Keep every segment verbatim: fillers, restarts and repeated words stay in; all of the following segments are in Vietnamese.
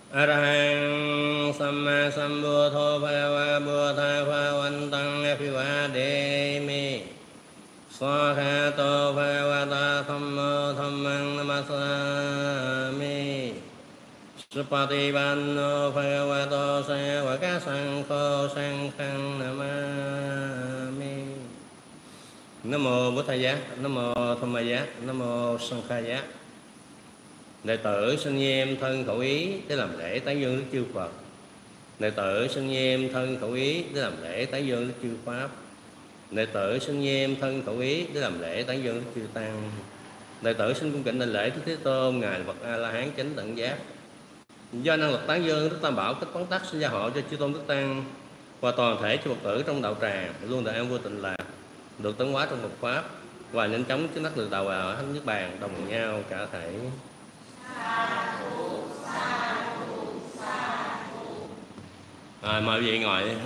Arahang Samma Sambuddho Bhagava Buddha Bhagavantang Abhivademi Swakhato Bhagavata Thammo Dhammang Namasami Supatipanno Bhagavato Sāvaka Saṅkho Saṅkhang Namami. Nam mô Bổn Thầy Giá, Nam mô Tham Ma Giá, Nam mô Sanh Kha Giá. Đệ tử xin nghiêm thân khẩu ý để làm lễ tán dương Đức Chư Phật. Đệ tử xin nghiêm thân khẩu ý để làm lễ tán dương Đức Chư Pháp. Đệ tử xin nghiêm thân khẩu ý để làm lễ tán dương Đức Chư Tăng. Đệ tử xin cung kính đảnh lễ Đức Thế Tôn, ngài Phật A La Hán chánh tận giác. Do năng lực tán dương Đức Tam Bảo cách quán tắc xin gia hộ cho chư tôn Đức Tăng và toàn thể chư Phật tử trong đạo tràng luôn được an vui tịnh lạc, được tấn hóa trong Phật pháp và nhanh chóng chứng đắc được đạo vào thánh niết bàn đồng nhau cả thể. À, mời quý vị ngồi đi.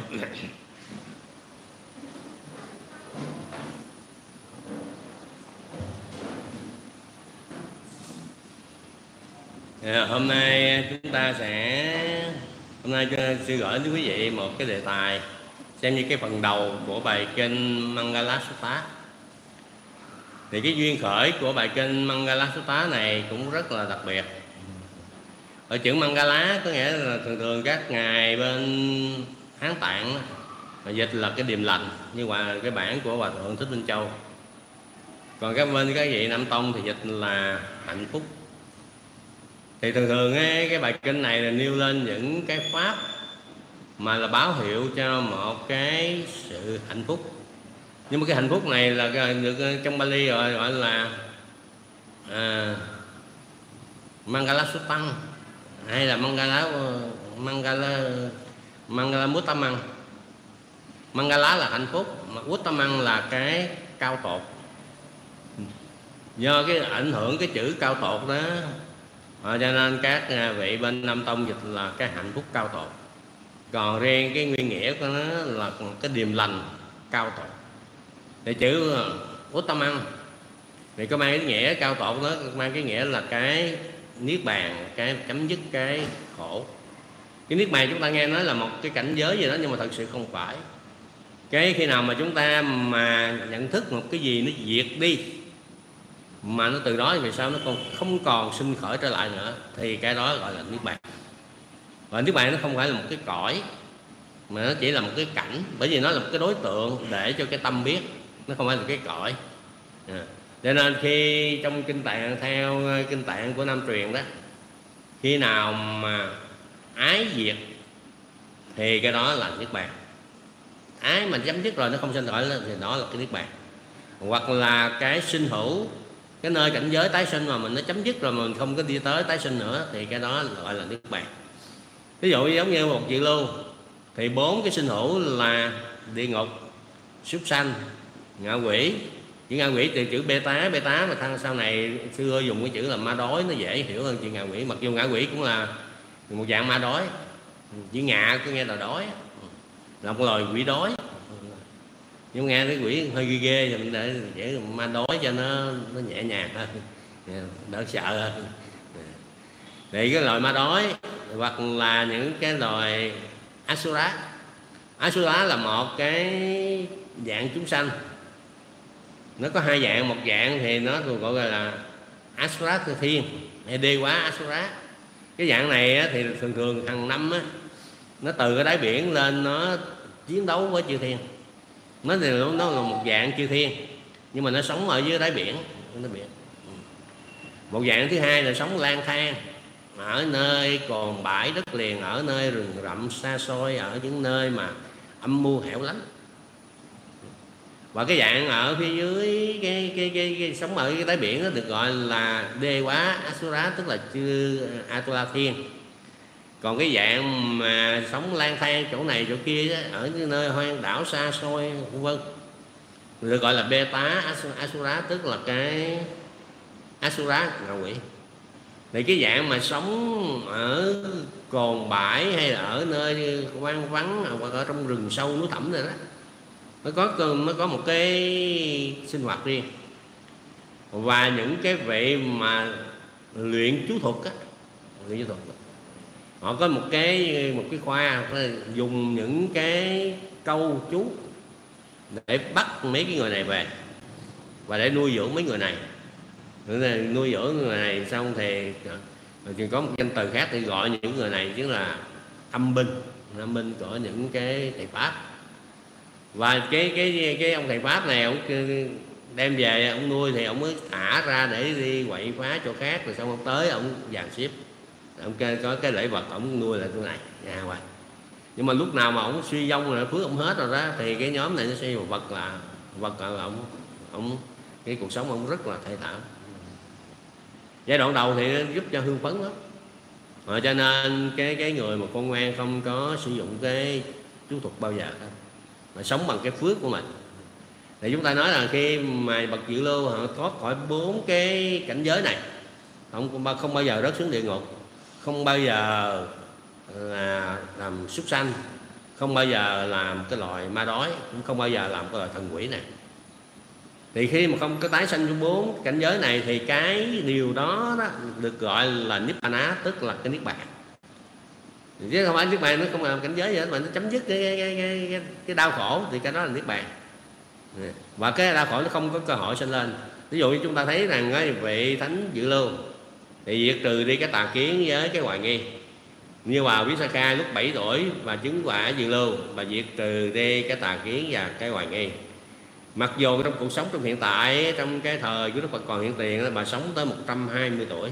À, hôm nay chúng ta sẽ hôm nay sẽ gửi đến quý vị một cái đề tài xem như cái phần đầu của bài kinh Mangala Sutta. Thì cái duyên khởi của bài kinh Mangala Sutta này cũng rất là đặc biệt. Ở chữ Mangala có nghĩa là thường thường các ngài bên Hán Tạng mà dịch là cái điềm lành, như là cái bản của Hòa Thượng Thích Minh Châu. Còn các bên các vị Nam Tông thì dịch là hạnh phúc. Thì thường thường ấy, cái bài kinh này là nêu lên những cái pháp mà là báo hiệu cho một cái sự hạnh phúc. Nhưng mà cái hạnh phúc này là được trong Bali gọi, gọi là à, Mangala Suttam hay là Mangala Mangala Mangala Muttamang. Mangala là hạnh phúc, mà Muttamang là cái cao tột. Do cái ảnh hưởng cái chữ cao tột đó, à, cho nên các vị bên Nam Tông dịch là cái hạnh phúc cao tột. Còn riêng cái nguyên nghĩa của nó là cái điềm lành cao tột. Thì chữ Uttamang thì có mang cái nghĩa cao tột, nó mang cái nghĩa là cái niết bàn, cái chấm dứt cái khổ. Cái niết bàn chúng ta nghe nói là một cái cảnh giới gì đó, nhưng mà thật sự không phải. Cái khi nào mà chúng ta mà nhận thức một cái gì nó diệt đi, mà nó từ đó về sau nó còn không còn sinh khởi trở lại nữa, thì cái đó gọi là niết bàn. Và niết bàn nó không phải là một cái cõi, mà nó chỉ là một cái cảnh, bởi vì nó là một cái đối tượng để cho cái tâm biết, nó không phải là cái cõi. À, cho nên khi trong kinh tạng, theo kinh tạng của Nam truyền đó, khi nào mà ái diệt thì cái đó là niết bàn. Ái mà chấm dứt rồi nó không sinh khởi thì đó là cái niết bàn. Hoặc là cái sinh hữu, cái nơi cảnh giới tái sinh mà mình nó chấm dứt rồi mà mình không có đi tới tái sinh nữa, thì cái đó gọi là niết bàn. Ví dụ giống như một vị lưu thì bốn cái sinh hữu là địa ngục, súc sanh, ngạ quỷ. Chữ ngạ quỷ từ chữ bê tá, bê tá mà thằng sau này xưa dùng cái chữ là ma đói, nó dễ hiểu hơn chữ ngạ quỷ. Mặc dù ngạ quỷ cũng là một dạng ma đói, chữ ngạ có nghe là đói, là một loài quỷ đói. Nhưng nghe cái quỷ hơi ghê ghê thì mình để dễ ma đói cho nó nó nhẹ nhàng hơn, đỡ sợ hơn. Thì cái loài ma đói hoặc là những cái loài Asura. Asura là một cái dạng chúng sanh. Nó có hai dạng, một dạng thì nó thường gọi là Asura Thừa Thiên hay Đê Quá Asura. Cái dạng này thì thường thường hàng năm á, nó từ cái đáy biển lên nó chiến đấu với chư thiên. Nó thì nó là một dạng chư thiên, nhưng mà nó sống ở dưới đáy biển. Một dạng thứ hai là sống lang thang ở nơi cồn bãi đất liền, ở nơi rừng rậm xa xôi, ở những nơi mà âm mưu hẻo lánh. Và cái dạng ở phía dưới cái, cái, cái, cái sống ở cái đáy biển đó được gọi là Đê Quá Asura, tức là chư Atula Thiên. Còn cái dạng mà sống lang thang chỗ này chỗ kia đó, ở những nơi hoang đảo xa xôi vân vân, được gọi là Beta Asura, tức là cái Asura ngạ quỷ. Thì cái dạng mà sống ở cồn bãi hay là ở nơi hoang vắng hoặc ở trong rừng sâu núi thẳm rồi đó, nó có nó có một cái sinh hoạt riêng. Và những cái vị mà luyện chú thuật á, luyện chú thuật Họ có một cái một cái khoa dùng những cái câu chú để bắt mấy cái người này về và để nuôi dưỡng mấy người này. Nuôi dưỡng người này xong thì thì có một danh từ khác thì gọi những người này chính là âm binh, âm binh của những cái thầy Pháp. Và cái cái cái ông thầy Pháp này ông đem về ông nuôi thì ông mới thả ra để đi quậy phá chỗ khác, rồi xong ông tới ông dàn xếp, ông có cái lễ vật ông nuôi lại chỗ này nhà hoài. Nhưng mà lúc nào mà ông suy vong rồi phước ông hết rồi đó thì cái nhóm này nó sẽ vật là vật là ông ông cái cuộc sống ông rất là thê thảm. Giai đoạn đầu thì nó giúp cho hưng phấn lắm, à, cho nên cái cái người mà con ngoan không có sử dụng cái chú thuật bao giờ đâu, mà sống bằng cái phước của mình. Thì chúng ta nói là khi mà bậc Dự Lưu họ thoát khỏi bốn cái cảnh giới này, không không bao giờ rớt xuống địa ngục, không bao giờ là làm súc sanh, không bao giờ làm cái loài ma đói, cũng không bao giờ làm cái loài thần quỷ này. Thì khi mà không có tái sanh trong bốn cảnh giới này thì cái điều đó, đó được gọi là Nibbana, tức là cái niết bàn. Chứ không phải niết bàn nó không làm cảnh giới gì hết, mà nó chấm dứt cái cái, cái, cái, cái đau khổ thì cái đó là niết bàn. Và cái đau khổ nó không có cơ hội sinh lên. Ví dụ như chúng ta thấy rằng cái vị Thánh Dự Lưu thì diệt trừ đi cái tà kiến với cái hoài nghi. Như bà Visakha lúc bảy tuổi và chứng quả Dự Lưu, bà diệt trừ đi cái tà kiến và cái hoài nghi. Mặc dù trong cuộc sống trong hiện tại, trong cái thời của Đức Phật còn hiện tiền, bà sống tới một trăm hai mươi tuổi.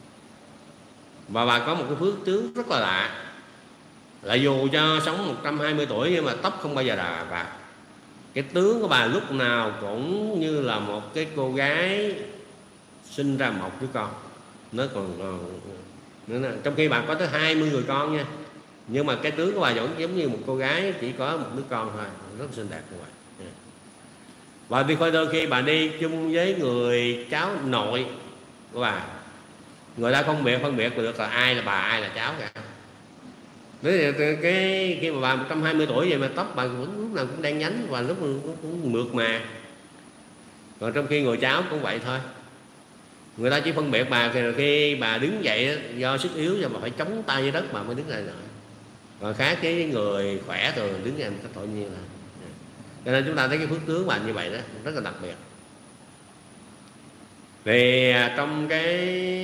Và bà có một cái phước tướng rất là lạ, là dù cho sống một trăm hai mươi tuổi nhưng mà tóc không bao giờ là bạc. Cái tướng của bà lúc nào cũng như là một cái cô gái sinh ra một đứa con. Nó còn, còn trong khi bà có tới hai mươi người con nha, nhưng mà cái tướng của bà vẫn giống như một cô gái chỉ có một đứa con thôi, rất xinh đẹp như vậy. Và đi coi đôi khi bà đi chung với người cháu nội của bà, người ta không biệt phân biệt được là ai là bà ai là cháu cả. Đấy, cái khi mà bà một trăm hai mươi tuổi vậy mà tóc bà cũng lúc nào cũng đen nhánh và lúc nào cũng, cũng mượt mà. Còn trong khi người cháu cũng vậy thôi, người ta chỉ phân biệt bà khi, khi bà đứng dậy do sức yếu và bà phải chống tay với đất bà mới đứng lại rồi. Còn khác cái người khỏe rồi đứng dậy một cách tự nhiên là. Cho nên chúng ta thấy cái phước tướng bà như vậy đó rất là đặc biệt. Thì trong cái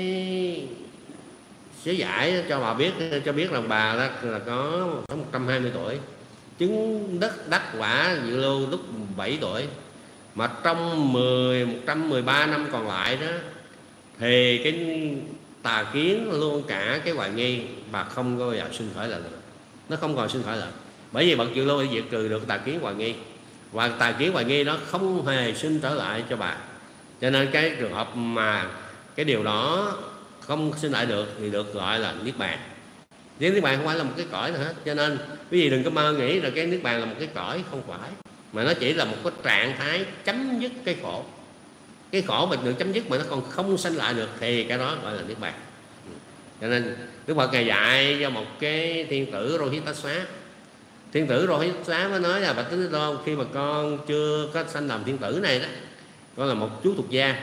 sớ giải cho bà biết, cho biết rằng bà đó là có một trăm hai mươi tuổi, chứng đất đắc quả Dự Lưu lúc bảy tuổi. Mà trong mười, một trăm mười ba năm còn lại đó thì cái tà kiến luôn cả cái hoài nghi bà không có bao giờ sinh khởi lại nữa. Nó không còn sinh khởi lại, bởi vì bậc Dự Lưu đã diệt trừ được tà kiến hoài nghi, và tà kiến hoài nghi nó không hề sinh trở lại cho bà. Cho nên cái trường hợp mà cái điều đó không sinh lại được thì được gọi là niết bàn. Với niết bàn không phải là một cái cõi nữa hết. Cho nên quý vị đừng có mơ nghĩ là cái niết bàn là một cái cõi, không phải, mà nó chỉ là một cái trạng thái chấm dứt cái khổ. Cái khổ mình được chấm dứt mà nó còn không sanh lại được thì cái đó gọi là niết bàn. Cho nên Đức Phật Ngài dạy cho một cái thiên tử Rohitassa. Thiên tử Rohitassa mới nói là: bạch Thế Tôn, khi mà con chưa có sanh làm thiên tử này đó, con là một chú thuộc gia.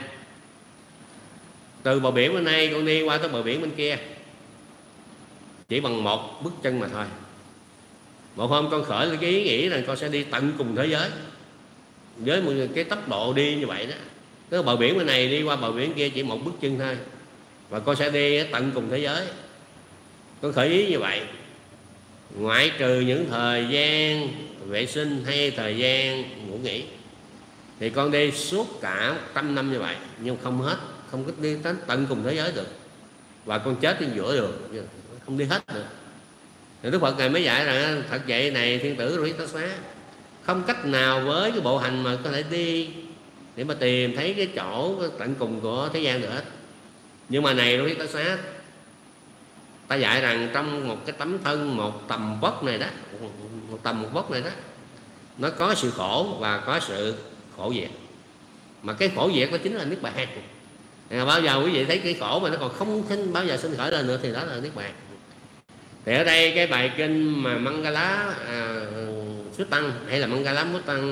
Từ bờ biển bên này con đi qua tới bờ biển bên kia chỉ bằng một bước chân mà thôi. Một hôm con khởi cái ý nghĩ rằng con sẽ đi tận cùng thế giới với một cái tốc độ đi như vậy đó. Cái bờ biển bên này đi qua bờ biển kia chỉ một bước chân thôi, và con sẽ đi tận cùng thế giới. Con khởi ý như vậy, ngoại trừ những thời gian vệ sinh hay thời gian ngủ nghỉ, thì con đi suốt cả một trăm năm như vậy, nhưng không hết, không có đi đến tận cùng thế giới được. Và con chết trên giữa đường, không đi hết được. Thì Đức Phật Ngài mới dạy rằng thật vậy này thiên tử Rohitassa, không cách nào với cái bộ hành mà có thể đi để mà tìm thấy cái chỗ tận cùng của thế gian được hết. Nhưng mà này Rohitassa, ta dạy rằng trong một cái tấm thân, một tầm vóc này đó, một tầm một vóc này đó, nó có sự khổ và có sự khổ diệt. Mà cái khổ diệt nó chính là niết bàn. À, bao giờ quý vị thấy cái khổ mà nó còn không sinh bao giờ sinh khởi lên nữa thì đó là niết bàn. Thì ở đây cái bài kinh mà Mangala à, Xuất Tăng hay là Mangala Mút Tăng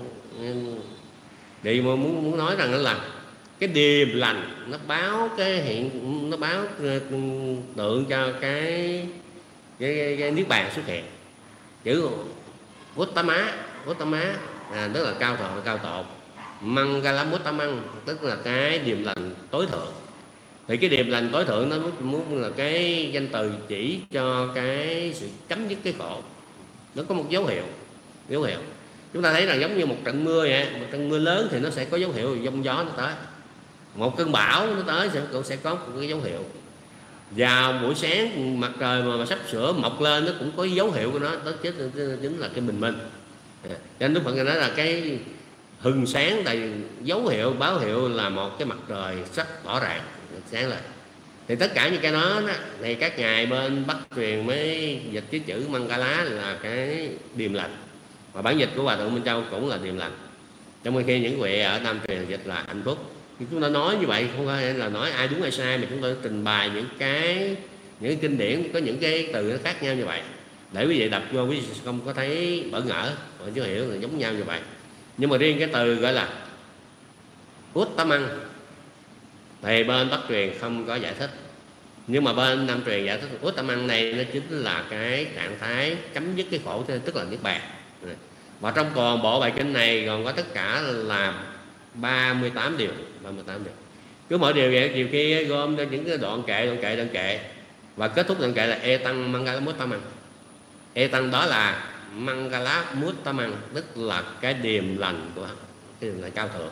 thì muốn muốn nói rằng là cái điềm lành nó báo cái hiện, nó báo tượng cho cái cái, cái, cái niết bàn xuất hiện. Chữ Uttama, Uttama à, tức là cao thượng, cao tột. Mangalam Uttamang tức là cái điềm lành tối thượng. Thì cái điềm lành tối thượng nó muốn là cái danh từ chỉ cho cái sự chấm dứt cái khổ. Nó có một dấu hiệu, dấu hiệu. Chúng ta thấy là giống như một trận mưa vậy, một trận mưa lớn thì nó sẽ có dấu hiệu giông gió nó tới. Một cơn bão nó tới sẽ cũng sẽ có một cái dấu hiệu. Vào buổi sáng mặt trời mà, mà sắp sửa mọc lên nó cũng có dấu hiệu của nó, đó chính là cái bình minh. Cho nên Đức Phật nói là cái hừng sáng là dấu hiệu, báo hiệu là một cái mặt trời sắp tỏ rạng sáng lên. Thì tất cả những cái đó, đó thì các ngài bên Bắc truyền mới dịch cái chữ Mangala là cái điềm lành, và bản dịch của Hòa Thượng Minh Châu cũng là điềm lành. Trong khi những vị ở Nam truyền dịch là hạnh phúc. Thì chúng ta nói như vậy không phải là nói ai đúng ai sai, mà chúng ta trình bày những cái những cái kinh điển có những cái từ nó khác nhau như vậy, để quý vị đọc vô quý vị không có thấy bỡ ngỡ, chứ hiểu là giống nhau như vậy. Nhưng mà riêng cái từ gọi là Uttamang thì bên Bắc truyền không có giải thích, nhưng mà bên Nam truyền giải thích Uttamang này nó chính là cái trạng thái chấm dứt cái khổ, tức là niết bàn. Và trong toàn bộ bài kinh này còn có tất cả là ba mươi tám điều, ba mươi tám điều. Cứ mỗi điều vậy chiều kia gom cho những cái đoạn kệ, đoạn kệ, đoạn kệ, và kết thúc đoạn kệ là e tăng Mangala Uttamang. E tăng đó là Mangala Uttamang, tức là cái điềm lành của cái điềm lành cao thượng.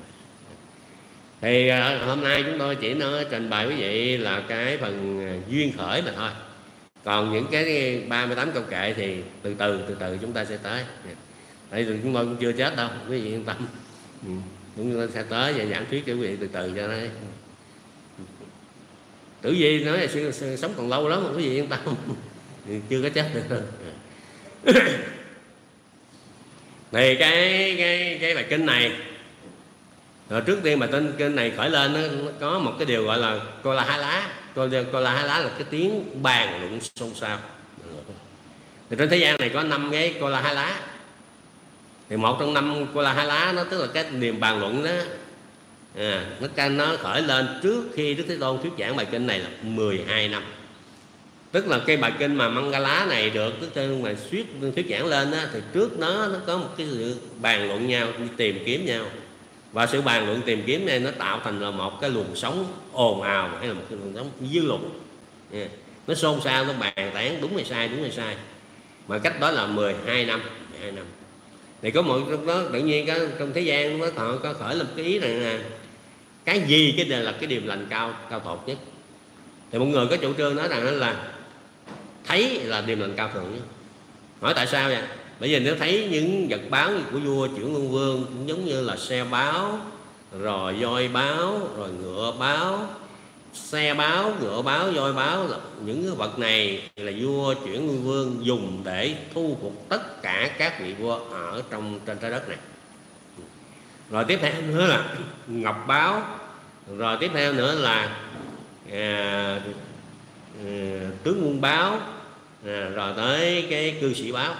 Thì hôm nay chúng tôi chỉ nói trình bày quý vị là cái phần duyên khởi mà thôi. Còn những cái ba mươi tám câu kệ thì từ từ từ từ chúng ta sẽ tới. Tại vì chúng tôi cũng chưa chết đâu, quý vị yên tâm. Ừ. Chúng ta sẽ tới và giảng thuyết cho quý vị từ từ cho nó. Tử Vi nói là sống còn lâu lắm, quý vị yên tâm. Chưa có chết được. Thì cái cái cái bài kinh này, rồi trước tiên bài tên kinh này khởi lên nó, nó có một cái điều gọi là Cô La Há Lá. Cô, cô La Há Lá là cái tiếng bàn luận xôn xao. Thì trên thế gian này có năm cái Cô La Há Lá. Thì một trong năm Cô La Há Lá nó tức là cái niềm bàn luận đó, à, nó nó khởi lên trước khi Đức Thế Tôn thuyết giảng bài kinh này là mười hai năm. Tức là cái bài kinh mà Mangala này được Đức Thế Tôn mà thuyết thuyết giảng lên đó, thì trước nó nó có một cái sự bàn luận nhau, tìm kiếm nhau. Và sự bàn luận tìm kiếm này nó tạo thành là một cái luồng sống ồn ào, hay là một cái luồng sống dư luận. Yeah. Nó xôn xao, nó bàn tán đúng hay sai, đúng hay sai. Mà cách đó là mười hai năm. mười hai năm. Thì có một lúc đó tự nhiên có, trong thế gian nó họ có khởi lên cái ý rằng là cái gì cái là cái điềm lành cao cao tột nhất. Thì một người có chủ trương nói rằng là thấy là điềm lành cao thượng nhất. Hỏi tại sao vậy? Bởi vì nếu thấy những vật báo của vua Chuyển Luân Vương cũng giống như là xe báo, rồi voi báo, rồi ngựa báo, xe báo, ngựa báo, voi báo, là những cái vật này là vua Chuyển Luân Vương dùng để thu phục tất cả các vị vua ở trong trên trái đất này. Rồi tiếp theo nữa là ngọc báo, rồi tiếp theo nữa là à, à, tướng quân báo, à, rồi tới cái cư sĩ báo.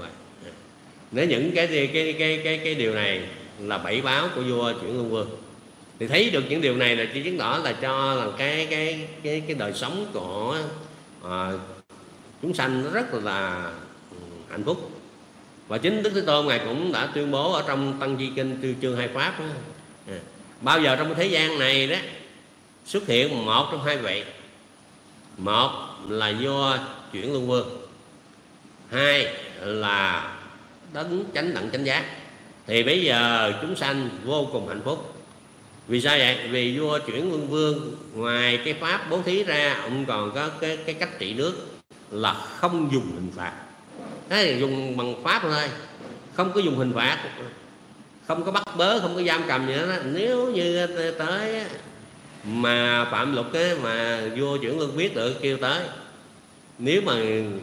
Nếu những cái cái cái cái cái, cái điều này là bảy báo của vua Chuyển Luân Vương, thì thấy được những điều này là chỉ chứng tỏ là cho là cái cái cái cái đời sống của à, chúng sanh nó rất là hạnh phúc. Và chính Đức Thế Tôn ngài cũng đã tuyên bố ở trong Tăng Di Kinh Tư Chương Hai Pháp đó, à, bao giờ trong cái thế gian này đó xuất hiện một trong hai vị, một là vua Chuyển Luân Vương, hai là Đấng Chánh Đẳng Chánh Giác, thì bây giờ chúng sanh vô cùng hạnh phúc. Vì sao vậy? Vì vua Chuyển Luân Vương ngoài cái pháp bố thí ra, ông còn có cái cái cách trị nước là không dùng hình phạt. Thế là dùng bằng pháp thôi, không có dùng hình phạt, không có bắt bớ, không có giam cầm gì đó. Nếu như tới mà phạm luật ấy, mà vua Chuyển Luân biết được kêu tới, nếu mà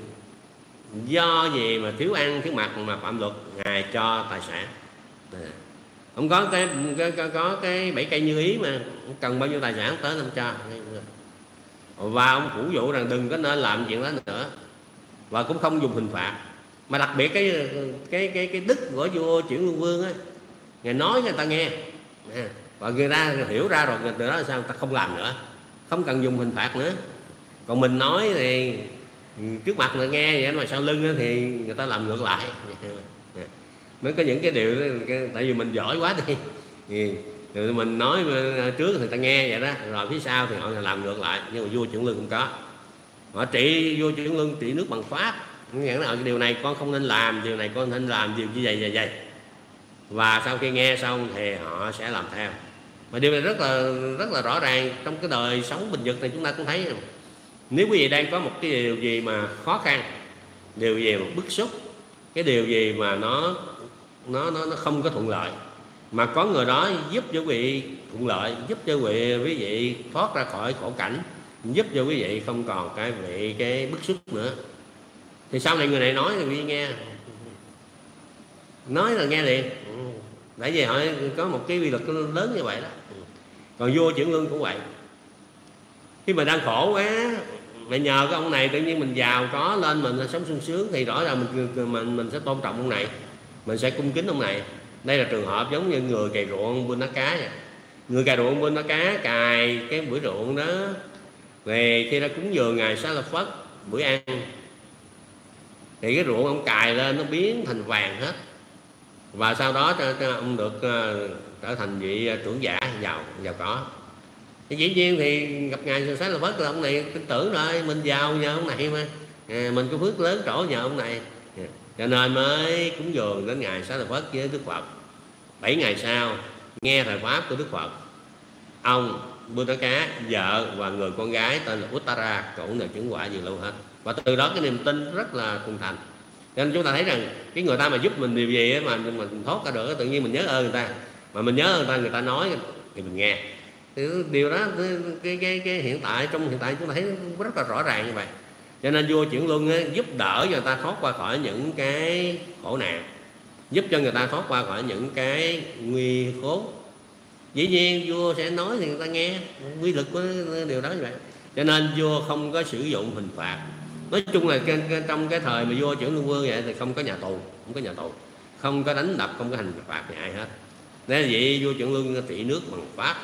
do gì mà thiếu ăn thiếu mặc mà phạm luật, ngài cho tài sản. Ông có cái có, có cái bảy cây như ý mà cần bao nhiêu tài sản tới ông cho. Và ông phủ dụ rằng đừng có nên làm chuyện đó nữa, và cũng không dùng hình phạt. Mà đặc biệt cái cái cái cái đức của vua Chuyển Luân Vương á, ngài nói người ta nghe, và người ta hiểu ra rồi, từ đó là sao người ta không làm nữa, không cần dùng hình phạt nữa. Còn mình nói thì trước mặt là nghe vậy mà sau lưng thì người ta làm ngược lại. Mới có những cái điều tại vì mình giỏi quá đi thì mình nói trước thì người ta nghe vậy đó, rồi phía sau thì họ làm ngược lại. Nhưng mà vua Chưởng Lương cũng có, họ trị vua Chưởng Lương trị nước bằng pháp, nghĩa là điều này con không nên làm, điều này con nên làm, điều như vậy vậy vậy. Và sau khi nghe xong thì họ sẽ làm theo. Mà điều này rất là rất là rõ ràng trong cái đời sống bình vực này. Chúng ta cũng thấy nếu quý vị đang có một cái điều gì mà khó khăn, điều gì mà bức xúc, cái điều gì mà nó nó nó, nó không có thuận lợi, mà có người đó giúp cho quý vị thuận lợi, giúp cho quý vị, quý vị thoát ra khỏi khổ cảnh, giúp cho quý vị không còn cái vị cái bức xúc nữa, thì sau này người này nói thì quý vị nghe, nói là nghe liền. Tại vì họ có một cái quy luật lớn như vậy đó. Còn vua Chưởng Lương cũng vậy, khi mà đang khổ quá mà nhờ cái ông này tự nhiên mình giàu có lên, mình sống sung sướng, thì rõ ràng mình mình mình sẽ tôn trọng ông này, mình sẽ cung kính ông này. Đây là trường hợp giống như người cày ruộng bên ná cá vậy. Người cày ruộng bên ná cá cày cái bưởi ruộng đó về khi ra cúng dường ngài Xá Lợi Phất bữa ăn, thì cái ruộng ông cài lên nó biến thành vàng hết, và sau đó cho, cho ông được uh, trở thành vị trưởng giả giàu giàu có. Thì dĩ nhiên thì gặp ngài Xá Lợi Phất là ông này tin tưởng rồi, mình giàu nhờ ông này mà, à, mình có phước lớn trổ nhờ ông này, cho nên mới cúng dường đến ngài Xá Lợi Phất với Đức Phật. Bảy ngày sau nghe thời pháp của Đức Phật, ông Buddha Cá, vợ và người con gái tên là Uttara cũng đều chứng quả gì luôn hết. Và từ đó cái niềm tin rất là thuần thành. Cho nên chúng ta thấy rằng cái người ta mà giúp mình điều gì mà mình thoát ra được, tự nhiên mình nhớ ơn người ta, mà mình nhớ ơn người ta, người ta nói thì mình nghe. Thì điều đó cái, cái, cái hiện tại trong hiện tại chúng ta thấy rất là rõ ràng như vậy. Cho nên vua Chưởng Luân ấy, giúp đỡ cho người ta thoát qua khỏi những cái khổ nạn, giúp cho người ta thoát qua khỏi những cái nguy khốn. Dĩ nhiên vua sẽ nói thì người ta nghe, quy lực của điều đó như vậy. Cho nên vua không có sử dụng hình phạt. Nói chung là trong cái thời mà vua Chưởng Luân Vương vậy thì không có nhà tù, không có nhà tù, không có đánh đập, không có hành phạt gì ai hết. Nên vậy vua Chưởng Luân trị nước bằng pháp.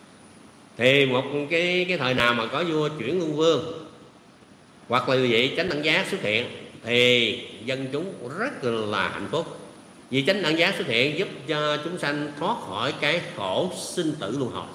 Thì một cái cái thời nào mà có vua Chưởng Luân Vương hoặc là vị Chánh Đẳng Giác xuất hiện thì dân chúng rất là hạnh phúc, vì Chánh Đẳng Giác xuất hiện giúp cho chúng sanh thoát khỏi cái khổ sinh tử luân hồi.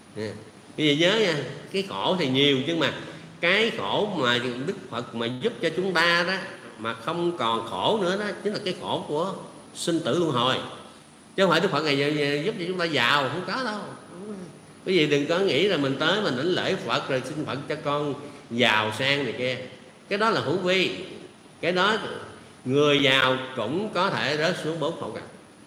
Bây giờ nhớ nha, cái khổ thì nhiều, nhưng mà cái khổ mà Đức Phật mà giúp cho chúng ta đó mà không còn khổ nữa đó chính là cái khổ của sinh tử luân hồi, chứ không phải Đức Phật này giúp cho chúng ta giàu, không có đâu. Quý vị đừng có nghĩ là mình tới mình đảnh lễ Phật rồi xin Phật cho con giàu sang này kia, cái đó là hữu vi. Cái đó người giàu cũng có thể rớt xuống bốn khổ cảnh,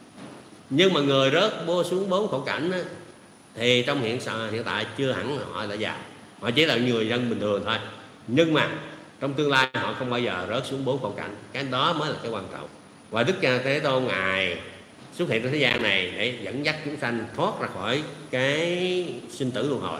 nhưng mà người rớt vô xuống bốn khổ cảnh đó, thì trong hiện hiện tại chưa hẳn họ là giàu, họ chỉ là người dân bình thường thôi. Nhưng mà trong tương lai họ không bao giờ rớt xuống bốn khổ cảnh, cái đó mới là cái quan trọng. Và Đức Thế Tôn ngài xuất hiện trên thế gian này để dẫn dắt chúng sanh thoát ra khỏi cái sinh tử luân hồi.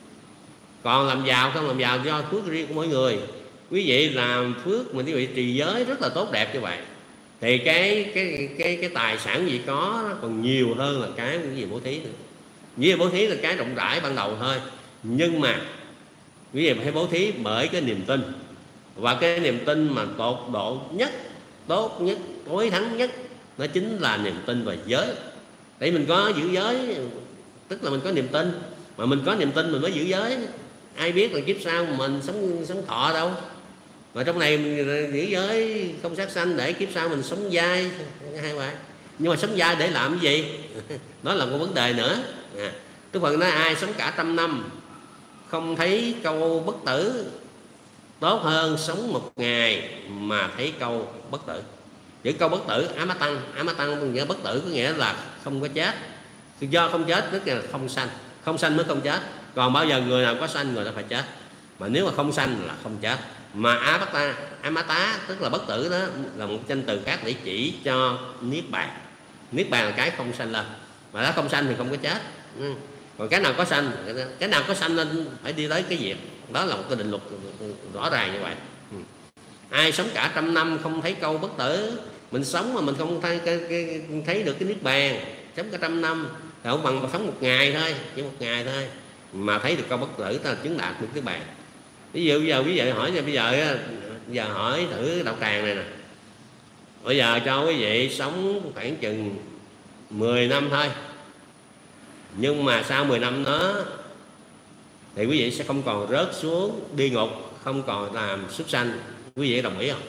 Còn làm giàu không làm giàu do phước riêng của mỗi người. Quý vị làm phước mình quý vị trì giới rất là tốt đẹp như vậy, thì cái cái cái cái tài sản gì có nó còn nhiều hơn là cái quý vị bố thí nữa. Quý vị bố thí là cái rộng rãi ban đầu thôi, nhưng mà quý vị phải bố thí bởi cái niềm tin, và cái niềm tin mà tột độ nhất, tốt nhất, tối thắng nhất, nó chính là niềm tin về giới. Tại mình có giữ giới, tức là mình có niềm tin, mà mình có niềm tin mình mới giữ giới. Ai biết là kiếp sau mình sống sống thọ đâu, mà trong này mình giữ giới không sát sanh để kiếp sau mình sống dai hai vậy. Nhưng mà sống dai để làm cái gì? Đó là một vấn đề nữa. À, Đức Phật nói ai sống cả trăm năm không thấy câu bất tử tốt hơn sống một ngày mà thấy câu bất tử. Chữ câu bất tử ám tăng, ám tăng nghĩa bất tử có nghĩa là không có chết. Do không chết tức là không sanh, không sanh mới không chết. Còn bao giờ người nào có sanh người ta phải chết, mà nếu mà không sanh là không chết. Mà Amata, Amata tức là bất tử, đó là một danh từ khác để chỉ cho niết bàn. Niết bàn là cái không sanh lên, mà nó không sanh thì không có chết. Ừ. Còn cái nào có sanh, cái nào có sanh nên phải đi tới cái diệt. Đó là một cái định luật rõ ràng như vậy. Ừ. Ai sống cả trăm năm không thấy câu bất tử, mình sống mà mình không thấy, cái, cái, thấy được cái niết bàn, sống cả trăm năm thì không bằng sống một ngày thôi, chỉ một ngày thôi mà thấy được câu bất tử, ta chứng đạt được cái bàn. Ví dụ bây giờ quý vị hỏi là bây giờ Giờ hỏi thử đạo tràng này nè, bây giờ cho quý vị sống khoảng chừng mười năm thôi, nhưng mà sau mười năm đó thì quý vị sẽ không còn rớt xuống địa ngục, không còn làm súc sanh. Quý vị đồng ý không?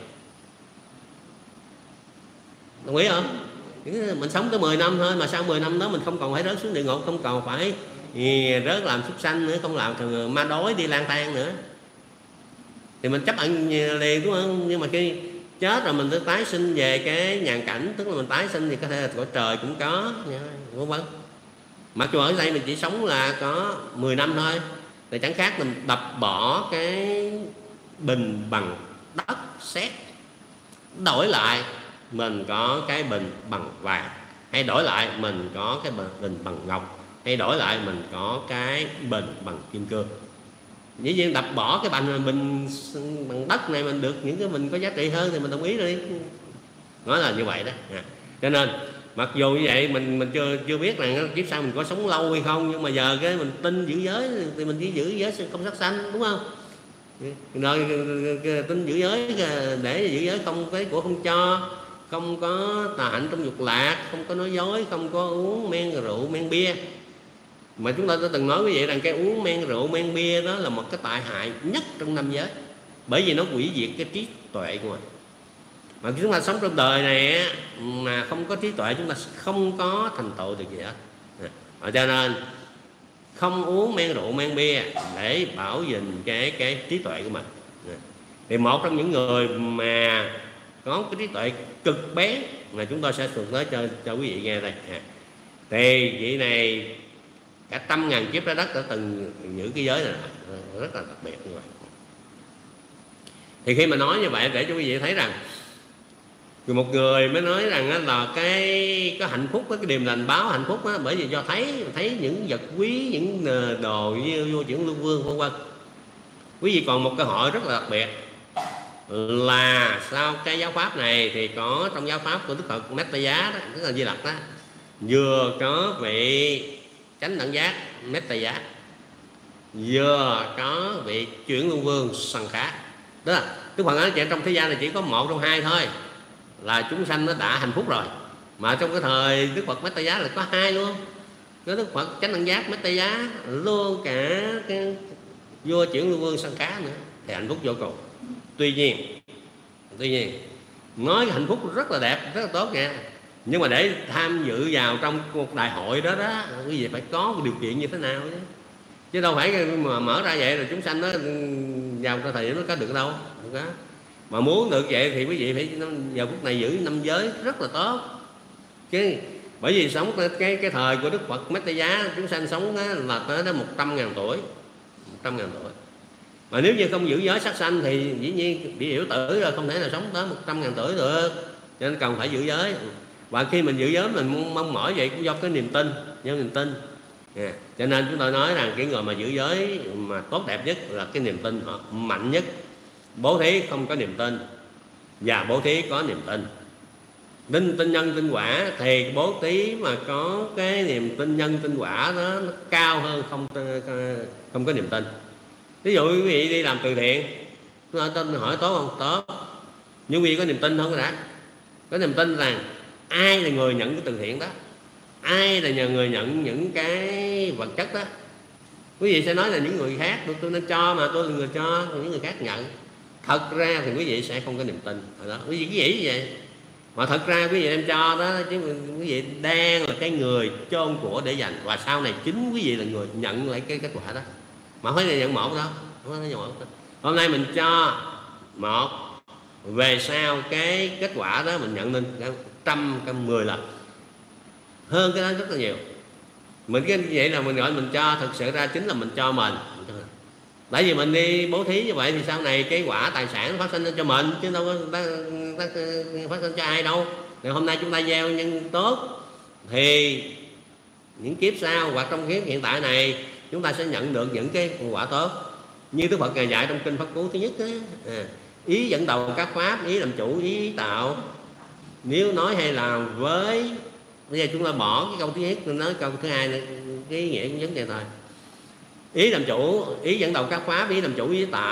Đồng ý không? Mình sống tới mười năm thôi mà sau mười năm đó mình không còn phải rớt xuống địa ngục, không còn phải rớt làm súc sanh nữa, không làm thằng ma đói đi lang thang nữa, thì mình chấp nhận liền, đúng không? Nhưng mà khi chết rồi mình sẽ tái sinh về cái nhàn cảnh, tức là mình tái sinh thì có thể là cõi trời cũng có, vân vân. Mặc dù ở đây mình chỉ sống là có mười năm thôi, thì chẳng khác mình đập bỏ cái bình bằng đất sét, đổi lại mình có cái bình bằng vàng, hay đổi lại mình có cái bình bằng ngọc, hay đổi lại mình có cái bình bằng kim cương. Dĩ nhiên đập bỏ cái bằng bình bằng đất này, mình được những cái mình có giá trị hơn thì mình đồng ý đi. Nói là như vậy đó. À, cho nên mặc dù như vậy mình mình chưa chưa biết rằng kiếp sau mình có sống lâu hay không, nhưng mà giờ cái mình tin giữ giới thì mình chỉ giữ giới không sát sanh, đúng không? Rồi tin giữ giới để giữ giới không cái của không cho, không có tà hạnh trong dục lạc, không có nói dối, không có uống men rượu men bia. Mà chúng ta đã từng nói quý vị rằng cái uống men rượu men bia đó là một cái tai hại nhất trong năm giới, bởi vì nó hủy diệt cái trí tuệ của mình. Mà chúng ta sống trong đời này mà không có trí tuệ, chúng ta không có thành tựu được gì hết. À, cho nên không uống men rượu men bia để bảo vệ cái cái trí tuệ của mình. Thì một trong những người mà có cái trí tuệ cực bén mà chúng tôi sẽ thường nói cho cho quý vị nghe đây. À, thì vị này cả trăm ngàn kiếp trái đất đã từng giữ cái giới này, rất là đặc biệt như vậy. Thì khi mà nói như vậy để cho quý vị thấy rằng một người mới nói rằng là cái có hạnh phúc, cái điềm lành báo hạnh phúc đó, bởi vì do thấy thấy những vật quý, những đồ như vô chuyển lưu vương vân vân. Quý vị còn một cơ hội rất là đặc biệt là sau cái giáo pháp này thì có trong giáo pháp của Đức Phật Metta Giá đó, tức là Di Lặc đó, vừa có vị chánh đẳng giác Metta Giá, vừa có vị chuyển lưu vương Sằng Khá. Đó là Đức Phật nói chuyện trong thế gian này chỉ có một trong hai thôi là chúng sanh nó đã hạnh phúc rồi, mà trong cái thời Đức Phật Metta Giá là có hai luôn, có Đức Phật chánh đẳng giác Metta Giá luôn cả cái vua chuyển lưu vương Sằng Khá nữa, thì hạnh phúc vô cùng. Tuy nhiên tuy nhiên nói hạnh phúc rất là đẹp, rất là tốt nha, nhưng mà để tham dự vào trong một đại hội đó đó, quý vị phải có một điều kiện như thế nào chứ, chứ đâu phải mà mở ra vậy rồi chúng sanh nó vào cái thời điểm nó có được đâu, không có. Mà muốn được vậy thì quý vị phải vào phút này giữ năm giới rất là tốt chứ, bởi vì sống cái cái thời của Đức Phật Metta Giá chúng sanh sống là tới đó một trăm ngàn tuổi, một trăm ngàn tuổi. Mà nếu như không giữ giới sát sanh thì dĩ nhiên bị yểu tử rồi, không thể nào sống tới một trăm ngàn tuổi được, cho nên cần phải giữ giới. Và khi mình giữ giới mình mong mỏi vậy cũng do cái niềm tin, do niềm tin. Yeah. Cho nên chúng tôi nói rằng cái người mà giữ giới mà tốt đẹp nhất là cái niềm tin họ mạnh nhất. Bố thí không có niềm tin và bố thí có niềm tin. Tin tin nhân tin quả thì bố thí mà có cái niềm tin nhân tin quả đó nó cao hơn không không có niềm tin. Ví dụ quý vị đi làm từ thiện, tôi hỏi tốt không? Tốt. Nhưng quý vị có niềm tin không đã? Có niềm tin rằng ai là người nhận cái từ thiện đó, ai là nhờ người nhận những cái vật chất đó. Quý vị sẽ nói là những người khác, tôi, tôi nên cho mà tôi là người cho, những người khác nhận. Thật ra thì quý vị sẽ không có niềm tin đó. Quý vị cứ nghĩ như vậy, mà thật ra quý vị đem cho đó chứ quý vị đang là cái người chôn của để dành, và sau này chính quý vị là người nhận lại cái kết quả đó, mà không phải nhận một đâu, không phải nhận một đâu. Hôm nay mình cho một, về sau cái kết quả đó mình nhận lên trăm cái mười lần hơn cái đó rất là nhiều. Mình cái vậy là mình gọi mình cho, thực sự ra chính là mình cho mình. Tại vì mình đi bố thí như vậy thì sau này cái quả tài sản phát sinh cho mình, chứ đâu có phát sinh cho ai đâu. Thì hôm nay chúng ta gieo nhân tốt thì những kiếp sau hoặc trong kiếp hiện tại này chúng ta sẽ nhận được những cái quả tốt. Như Đức Phật Ngài dạy trong kinh Pháp Cú thứ nhất đó, à, ý dẫn đầu các pháp, ý làm chủ, ý tạo. Nếu nói hay làm với, bây giờ chúng ta bỏ cái câu thứ nhất, nói câu thứ hai này, cái ý nghĩa cũng vấn đề thôi. Ý làm chủ, ý dẫn đầu các pháp, ý làm chủ, ý tạo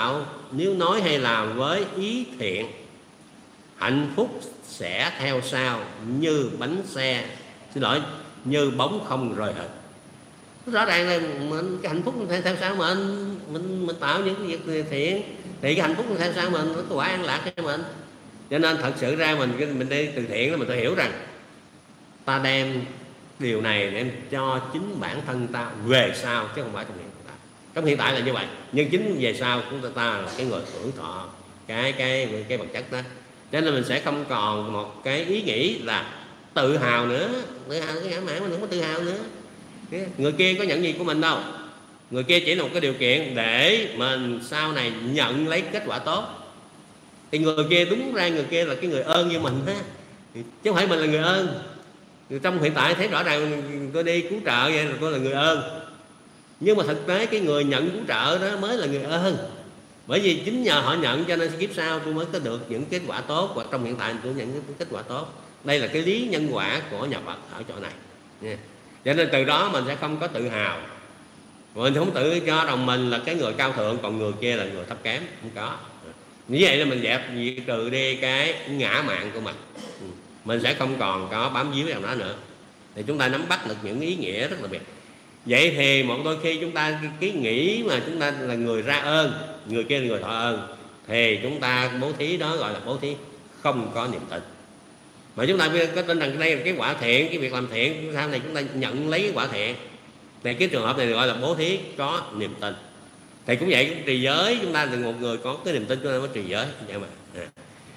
nếu nói hay làm với ý thiện, hạnh phúc sẽ theo sau như bánh xe, xin lỗi, như bóng không rời hình. Rõ ràng là mình cái hạnh phúc theo, theo sao mình mình mình tạo những cái việc thiện thì cái hạnh phúc theo sao mình nó có quả an lạc cho mình. Cho nên thật sự ra mình mình đi từ thiện là mình phải hiểu rằng ta đem điều này để cho chính bản thân ta về sau, chứ không phải trong hiện tại. Trong hiện tại là như vậy, nhưng chính về sau chúng ta, ta là cái người hưởng thọ cái cái cái vật chất đó. Cho nên mình sẽ không còn một cái ý nghĩ là tự hào nữa, tự hào cái ngã mạn mình không có tự hào nữa. Người kia có nhận gì của mình đâu, người kia chỉ là một cái điều kiện để mình sau này nhận lấy kết quả tốt. Thì người kia đúng ra người kia là cái người ơn như mình ha, chứ không phải mình là người ơn. Trong hiện tại thấy rõ ràng tôi đi cứu trợ vậy là tôi là người ơn, nhưng mà thực tế cái người nhận cứu trợ đó mới là người ơn. Bởi vì chính nhờ họ nhận cho nên kiếp sau tôi mới có được những kết quả tốt, và trong hiện tại tôi nhận những kết quả tốt. Đây là cái lý nhân quả của nhà Phật ở chỗ này nha. Cho nên từ đó mình sẽ không có tự hào, mình không tự cho rằng mình là cái người cao thượng còn người kia là người thấp kém, không có. Như vậy là mình dẹp diệt trừ đi cái ngã mạn của mình, mình sẽ không còn có bám víu vào đó nữa. Thì chúng ta nắm bắt được những ý nghĩa rất là biệt. Vậy thì một đôi khi chúng ta cái nghĩ mà chúng ta là người ra ơn, người kia là người thọ ơn, thì chúng ta bố thí đó gọi là bố thí không có niềm tin. Mà chúng ta có tin rằng đây là cái quả thiện, cái việc làm thiện, sau này chúng ta nhận lấy cái quả thiện, thì cái trường hợp này gọi là bố thí có niềm tin. Thì cũng vậy, trì giới chúng ta là một người có cái niềm tin chúng ta mới trì giới vậy mà. À.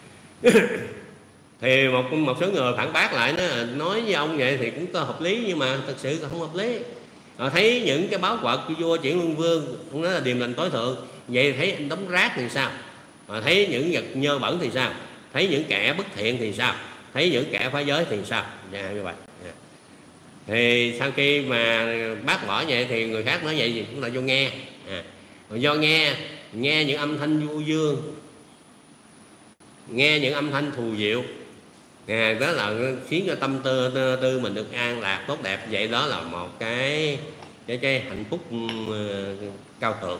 Thì một một số người phản bác lại, nó nói với ông vậy thì cũng có hợp lý, nhưng mà thật sự là không hợp lý. Họ thấy những cái báo quật của vua Chuyển Luân Vương, ông nói là điềm lành tối thượng, vậy thấy anh đống rác thì sao? Họ thấy những vật nhơ bẩn thì sao? Thấy những kẻ bất thiện thì sao? Thấy những kẻ phá giới thì sao? Dạ, như vậy. Dạ. Thì sau khi mà bác bỏ vậy thì người khác nói vậy thì chúng ta vô nghe. À. Rồi do nghe, nghe những âm thanh du dương, nghe những âm thanh thù diệu, à, đó là khiến cho tâm tư, tư, tư mình được an lạc tốt đẹp. Vậy đó là một cái cái, cái hạnh phúc uh, cao thượng.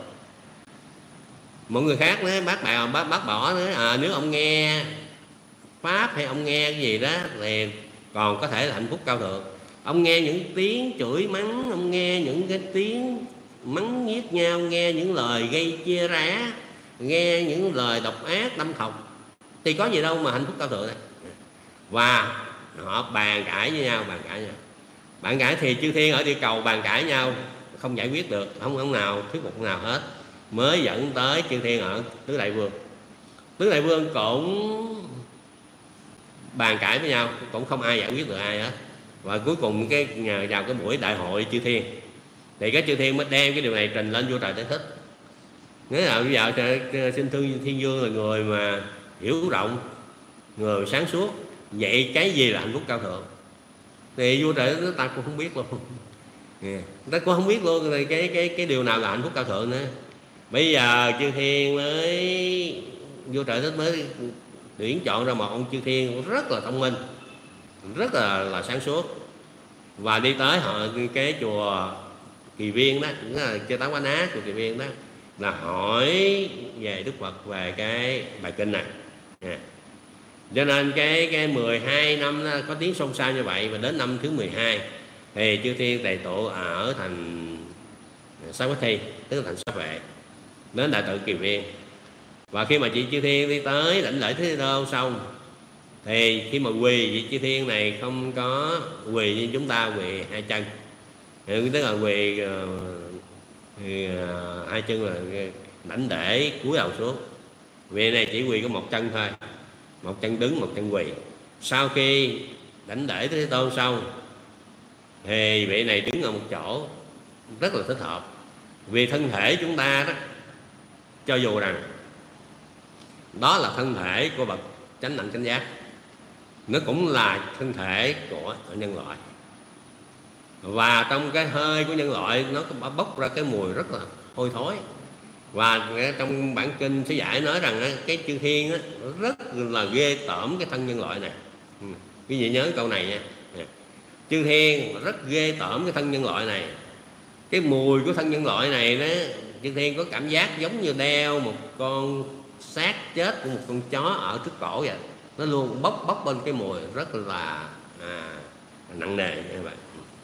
Một người khác nói bác bảo bác bác bỏ nói à, nếu ông nghe pháp hay ông nghe cái gì đó thì còn có thể là hạnh phúc cao thượng. Ông nghe những tiếng chửi mắng, ông nghe những cái tiếng mắng nhiếc nhau, nghe những lời gây chia rẽ, nghe những lời độc ác đâm thọc, thì có gì đâu mà hạnh phúc cao thượng này. Và họ bàn cãi với nhau, bàn cãi nhau, bàn cãi thì chư thiên ở địa cầu bàn cãi nhau không giải quyết được, không ông nào thuyết phục nào hết, mới dẫn tới chư thiên ở tứ đại vương. Tứ đại vương cũng bàn cãi với nhau, cũng không ai giải quyết được ai hết. Và cuối cùng cái nhờ vào cái buổi đại hội chư thiên thì cái chư thiên mới đem cái điều này trình lên vua Trời Tế Thích. Nghĩa là bây giờ xin thương thiên vương là người mà hiểu rộng, người sáng suốt, vậy cái gì là hạnh phúc cao thượng? Thì vua Trời Tế ta cũng không biết luôn. Yeah. Ta cũng không biết luôn cái cái cái cái điều nào là hạnh phúc cao thượng nữa. Bây giờ chư thiên mới vua Trời Thích mới tuyển chọn ra một ông chư thiên rất là thông minh, rất là là sáng suốt, và đi tới họ cái chùa Kỳ Viên đó, cũng là Chư Tán Quá Ná, chùa Kỳ Viên đó, là hỏi về Đức Phật về cái bài kinh này. Yeah. Cho nên cái cái mười hai năm đó, có tiếng xôn xao như vậy, và đến năm thứ mười hai thì chư thiên tề tụ ở thành Xá Quách Thi, tức là thành Xá Vệ, đến đại tự Kỳ Viên. Và khi mà chị chư thiên đi tới đảnh lễ Thế Đô xong, thì khi mà quỳ, vị chư thiên này không có quỳ như chúng ta quỳ hai chân, tức là quỳ thì hai chân là đảnh để cúi đầu xuống. Vị này chỉ quỳ có một chân thôi, một chân đứng, một chân quỳ. Sau khi đảnh để Thế Tôn xong thì vị này đứng ở một chỗ rất là thích hợp, vì thân thể chúng ta đó, cho dù rằng đó là thân thể của bậc chánh đẳng chánh giác, nó cũng là thân thể của nhân loại, và trong cái hơi của nhân loại nó bốc ra cái mùi rất là hôi thối. Và trong bản kinh sẽ giải nói rằng cái chư thiên rất là ghê tởm cái thân nhân loại này. Quý vị nhớ câu này nha, chư thiên rất ghê tởm cái thân nhân loại này. Cái mùi của thân nhân loại này nó Chư Thiên có cảm giác giống như đeo một con xác chết của một con chó ở trước cổ vậy, nó luôn bốc bốc bên cái mùi rất là à, nặng nề như vậy.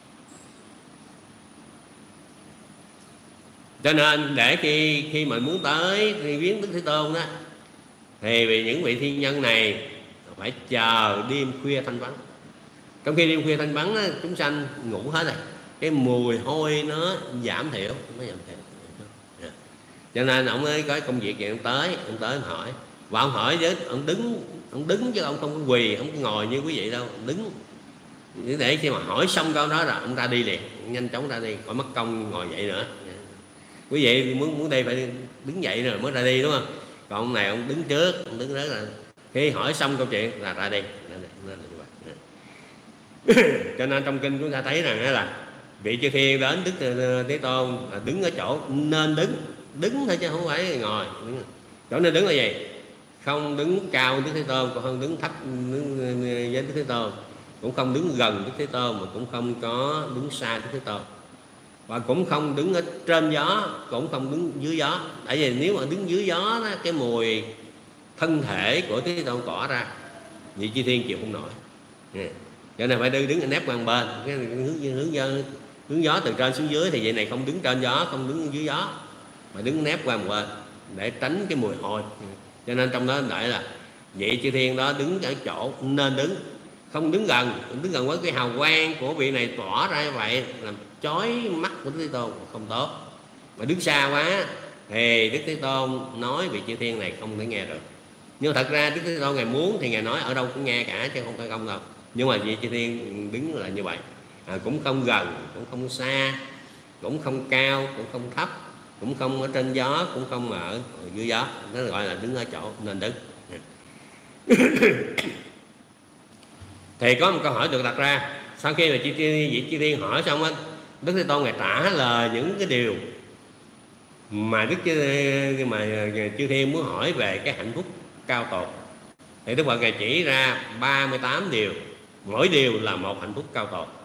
Cho nên để khi khi mà muốn tới thì viếng Đức Thế Tôn đó, thì vì những vị thiên nhân này phải chờ đêm khuya thanh vắng. Trong khi đêm khuya thanh vắng đó, chúng sanh ngủ hết rồi, cái mùi hôi nó giảm thiểu, nó giảm thiểu. Cho nên ông ấy có công việc gì ông tới, ông tới ông hỏi, và ông hỏi với ông đứng, ông đứng chứ ông không có quỳ, không có ngồi như quý vị đâu, ông đứng để khi mà hỏi xong câu đó rồi ông ra đi liền, nhanh chóng ra đi, khỏi mất công ngồi dậy nữa. Quý vị muốn muốn đi phải đứng dậy rồi mới ra đi, đúng không? Còn ông này ông đứng trước, ông đứng đó là khi hỏi xong câu chuyện là ra đi, ra đi, ra đi. Cho nên trong kinh chúng ta thấy rằng là vị chư thiên đến Đức Thế Tôn đứng ở chỗ nên đứng, đứng thôi chứ không phải ngồi. Chỗ nên đứng là gì? Không đứng cao Đức Thế Tôn, còn không đứng thấp đứng với Đức Thế Tôn, cũng không đứng gần Đức Thế Tôn, mà cũng không có đứng xa Đức Thế Tôn, và cũng không đứng ở trên gió, cũng không đứng dưới gió. Tại vì nếu mà đứng dưới gió đó, cái mùi thân thể của Đức Thế Tôn tỏa ra, vị chư thiên chịu không nổi. Yeah. Cho nên phải đứng đứng nép qua bên, cái hướng hướng gió, hướng gió từ trên xuống dưới, thì vậy này không đứng trên gió, không đứng dưới gió, mà đứng nép qua một bên để tránh cái mùi hôi. Cho nên trong đó đợi là vị chư thiên đó đứng ở chỗ nên đứng, không đứng gần, đứng gần với cái hào quang của vị này tỏa ra như vậy làm chói mắt của Đức Thế Tôn không tốt. Mà đứng xa quá thì Đức Thế Tôn nói vị chư thiên này không thể nghe được. Nhưng thật ra Đức Thế Tôn ngài muốn thì ngài nói ở đâu cũng nghe cả, chứ không phải không đâu. Nhưng mà vị chư thiên đứng là như vậy, à, cũng không gần, cũng không xa, cũng không cao, cũng không thấp, cũng không ở trên gió, cũng không ở dưới gió. Nó gọi là đứng ở chỗ nên đứng. Thì có một câu hỏi được đặt ra, sau khi mà vị chư thiên hỏi xong á, Đức Thế Tôn ngài trả lời những cái điều mà Đức chư, mà chư thiên muốn hỏi về cái hạnh phúc cao tột. Thì Đức Phật ngài chỉ ra ba mươi tám điều, mỗi điều là một hạnh phúc cao tột.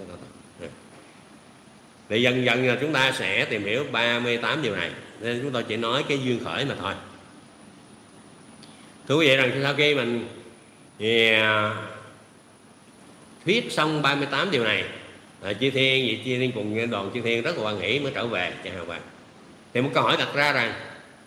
Thì dần dần là chúng ta sẽ tìm hiểu ba mươi tám điều này, nên chúng tôi chỉ nói cái duyên khởi mà thôi. Thưa quý vị, rằng sau khi mình yeah, thuyết xong ba mươi tám điều này, chư thiên, vị chư thiên cùng đoàn chư thiên rất là hoan hỷ mới trở về chào hào vàng. Thì một câu hỏi đặt ra rằng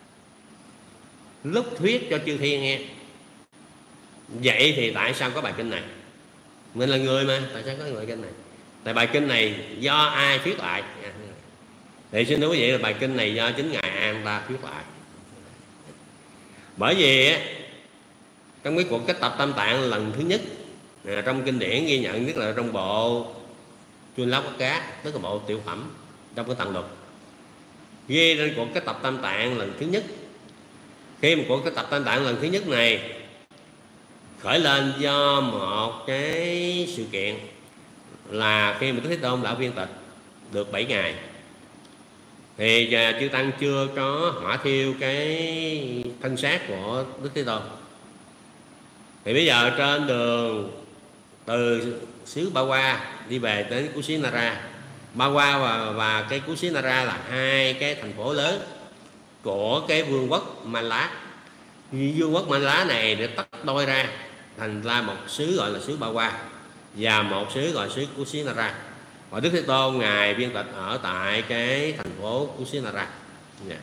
lúc thuyết cho chư thiên nghe, vậy thì tại sao có bài kinh này? Mình là người mà, tại sao có bài kinh này? Tại bài kinh này do ai thuyết lại? Thì xin thưa quý vị là bài kinh này do chính Ngài A Ta thuyết lại. Bởi vì trong cái cuộc kết tập Tam Tạng lần thứ nhất, à, trong kinh điển ghi nhận, nhất là trong bộ Chun Lóc Bắt Cá, tức là bộ tiểu phẩm trong cái tạng lục, ghi lên cuộc kết tập Tam Tạng lần thứ nhất. Khi mà cuộc kết tập Tam Tạng lần thứ nhất này khởi lên do một cái sự kiện là khi mà Đức Thế Tôn đã viên tịch được bảy ngày, thì chư tăng chưa có hỏa thiêu cái thân xác của Đức Thế Tôn. Thì bây giờ trên đường từ xứ Ba Hoa đi về đến Kusinara, Ba Hoa và, và cái Kusinara là hai cái thành phố lớn của cái vương quốc Man Lá. Vương quốc Man Lá này để tách đôi ra thành ra một xứ gọi là xứ Ba Hoa và một xứ gọi là xứ Kusinara. Và Đức Thế Tôn ngài viên tịch ở tại cái thành phố Kusinara. Yeah.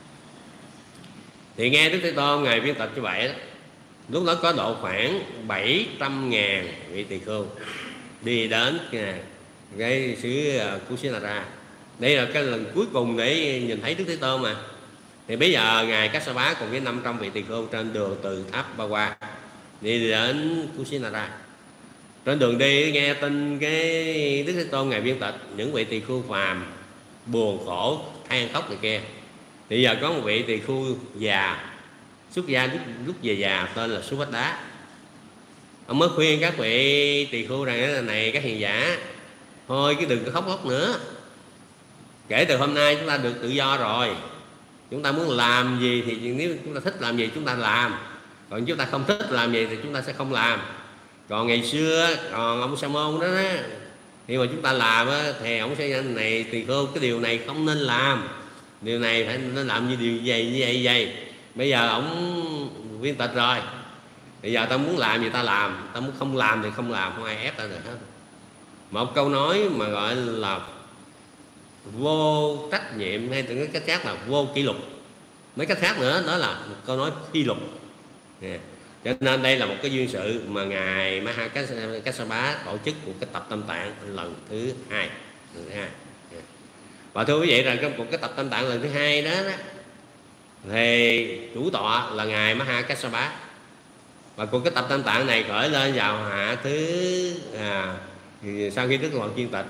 Thì nghe Đức Thế Tôn ngài viên tịch như vậy đó, lúc đó có độ khoảng bảy trăm ngàn vị tỳ khưu đi đến cái xứ Kusinara. Đây là cái lần cuối cùng để nhìn thấy Đức Thế Tôn mà. Thì bây giờ ngài Kassapa cùng với năm trăm vị tỳ khưu trên đường từ tháp Ba Hoa đi đến Kusinara. Trên đường đi nghe tin cái Đức Thế Tôn ngài viên tịch, những vị tỳ khưu phàm buồn khổ than khóc này kia. Thì giờ có một vị tỳ khưu già xuất gia lúc, lúc về già tên là Sú Bách Đá. Ông mới khuyên các vị tỳ khưu rằng này các hiền giả, thôi cái đừng có khóc lóc nữa. Kể từ hôm nay chúng ta được tự do rồi, chúng ta muốn làm gì thì nếu chúng ta thích làm gì chúng ta làm, còn chúng ta không thích làm gì thì chúng ta sẽ không làm. Còn ngày xưa còn ông Sa Môn đó, đó khi mà chúng ta làm á, thì ông sẽ này tỳ khưu cái điều này không nên làm, điều này phải nó làm như điều gì như vậy vậy. Bây giờ ổng viên tịch rồi, bây giờ tao muốn làm gì tao làm, tao muốn không làm thì không làm, không ai ép tao được hết. Một câu nói mà gọi là vô trách nhiệm, hay từng cái khác là vô kỷ luật, mấy cách khác nữa đó là một câu nói phi luật. Yeah. Cho nên đây là một cái duyên sự mà ngài Maha Kassapa tổ chức của cái tập Tam Tạng lần thứ hai, lần thứ hai. Yeah. Và thưa quý vị rằng trong cuộc cái tập Tam Tạng lần thứ hai đó, đó thì chủ tọa là ngài Maha Kassapa, và cuộc cái tập Tam Tạng này khởi lên vào hạ thứ à, sau khi Đức Phật chuyên tịch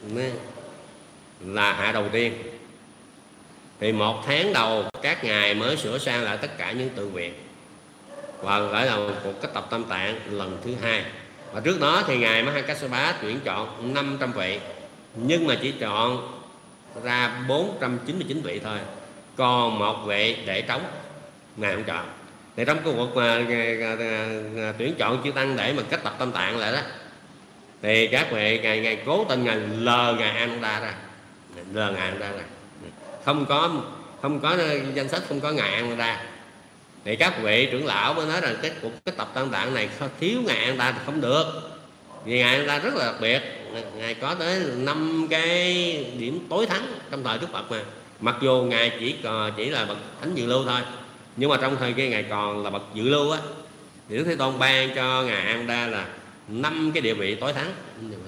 là hạ đầu tiên. Thì một tháng đầu các ngài mới sửa sang lại tất cả những tự viện, và gọi là một cuộc cách tập Tam Tạng lần thứ hai. Và trước đó thì ngài Maha Kassapa tuyển chọn năm trăm vị, nhưng mà chỉ chọn ra bốn trăm chín mươi chín vị thôi, còn một vị để trống ngài không chọn. Thì trong cái cuộc mà tuyển chọn chư tăng để mà cách tập Tam Tạng lại đó, thì các vị ngài ngài cố tình ngài lờ ngài Ananda ra, lờ ngài Ananda ra, không có không có danh sách, không có ngài Ananda. Thì các vị trưởng lão mới nói rằng cái cuộc cái tập Tam Tạng này thiếu ngài Ananda thì không được, vì ngài Ananda rất là đặc biệt, ngài có tới năm cái điểm tối thắng trong thời Đức Phật mà. Mặc dù ngài chỉ chỉ là bậc thánh dự lưu thôi, nhưng mà trong thời kia ngài còn là bậc dự lưu á, thì Đức Thế Tôn ban cho ngài Ananda là năm cái địa vị tối thắng.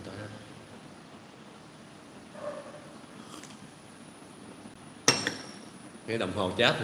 Cái đồng hồ chết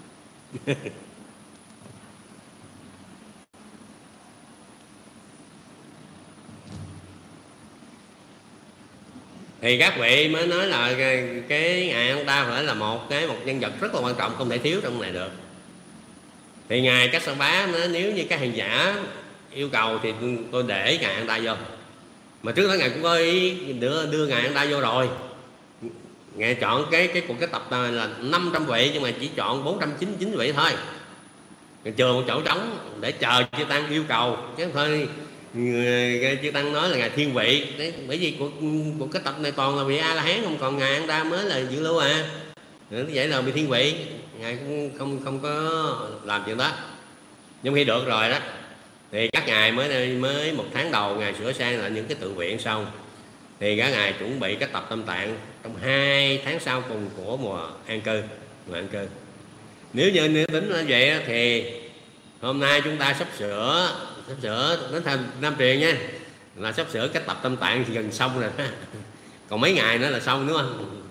thì các vị mới nói là cái, cái ngài Ananda phải là một cái một nhân vật rất là quan trọng, không thể thiếu trong này được. Thì ngài Kassapa nói nếu như các hành giả yêu cầu thì tôi để ngài Ananda vô, mà trước đó ngài cũng có ý đưa, đưa ngài Ananda vô rồi. Ngài chọn cái cái cuộc cái tập là năm trăm vị, nhưng mà chỉ chọn bốn trăm chín mươi chín vị thôi, ngài chừa một chỗ trống để chờ chư tăng yêu cầu chứ thôi. Người chư tăng nói là ngài thiên vị đấy, bởi vì cuộc, cuộc cái tập này toàn là vị A La Hán, không còn ngài Ananda mới là dự lưu à. Vậy là bị thiên vị, ngài cũng không không có làm chuyện đó. Nhưng khi được rồi đó thì các ngài mới mới một tháng đầu ngài sửa sang lại những cái tự viện xong, thì các ngài chuẩn bị các tập Tam Tạng trong hai tháng sau cùng của mùa an cư, mùa an cư. Nếu như nếu tính như vậy thì hôm nay chúng ta sắp sửa sắp sửa đến thành Nam Truyền nha, là sắp sửa các tập Tam Tạng thì gần xong rồi đó. Còn mấy ngày nữa là xong đúng không?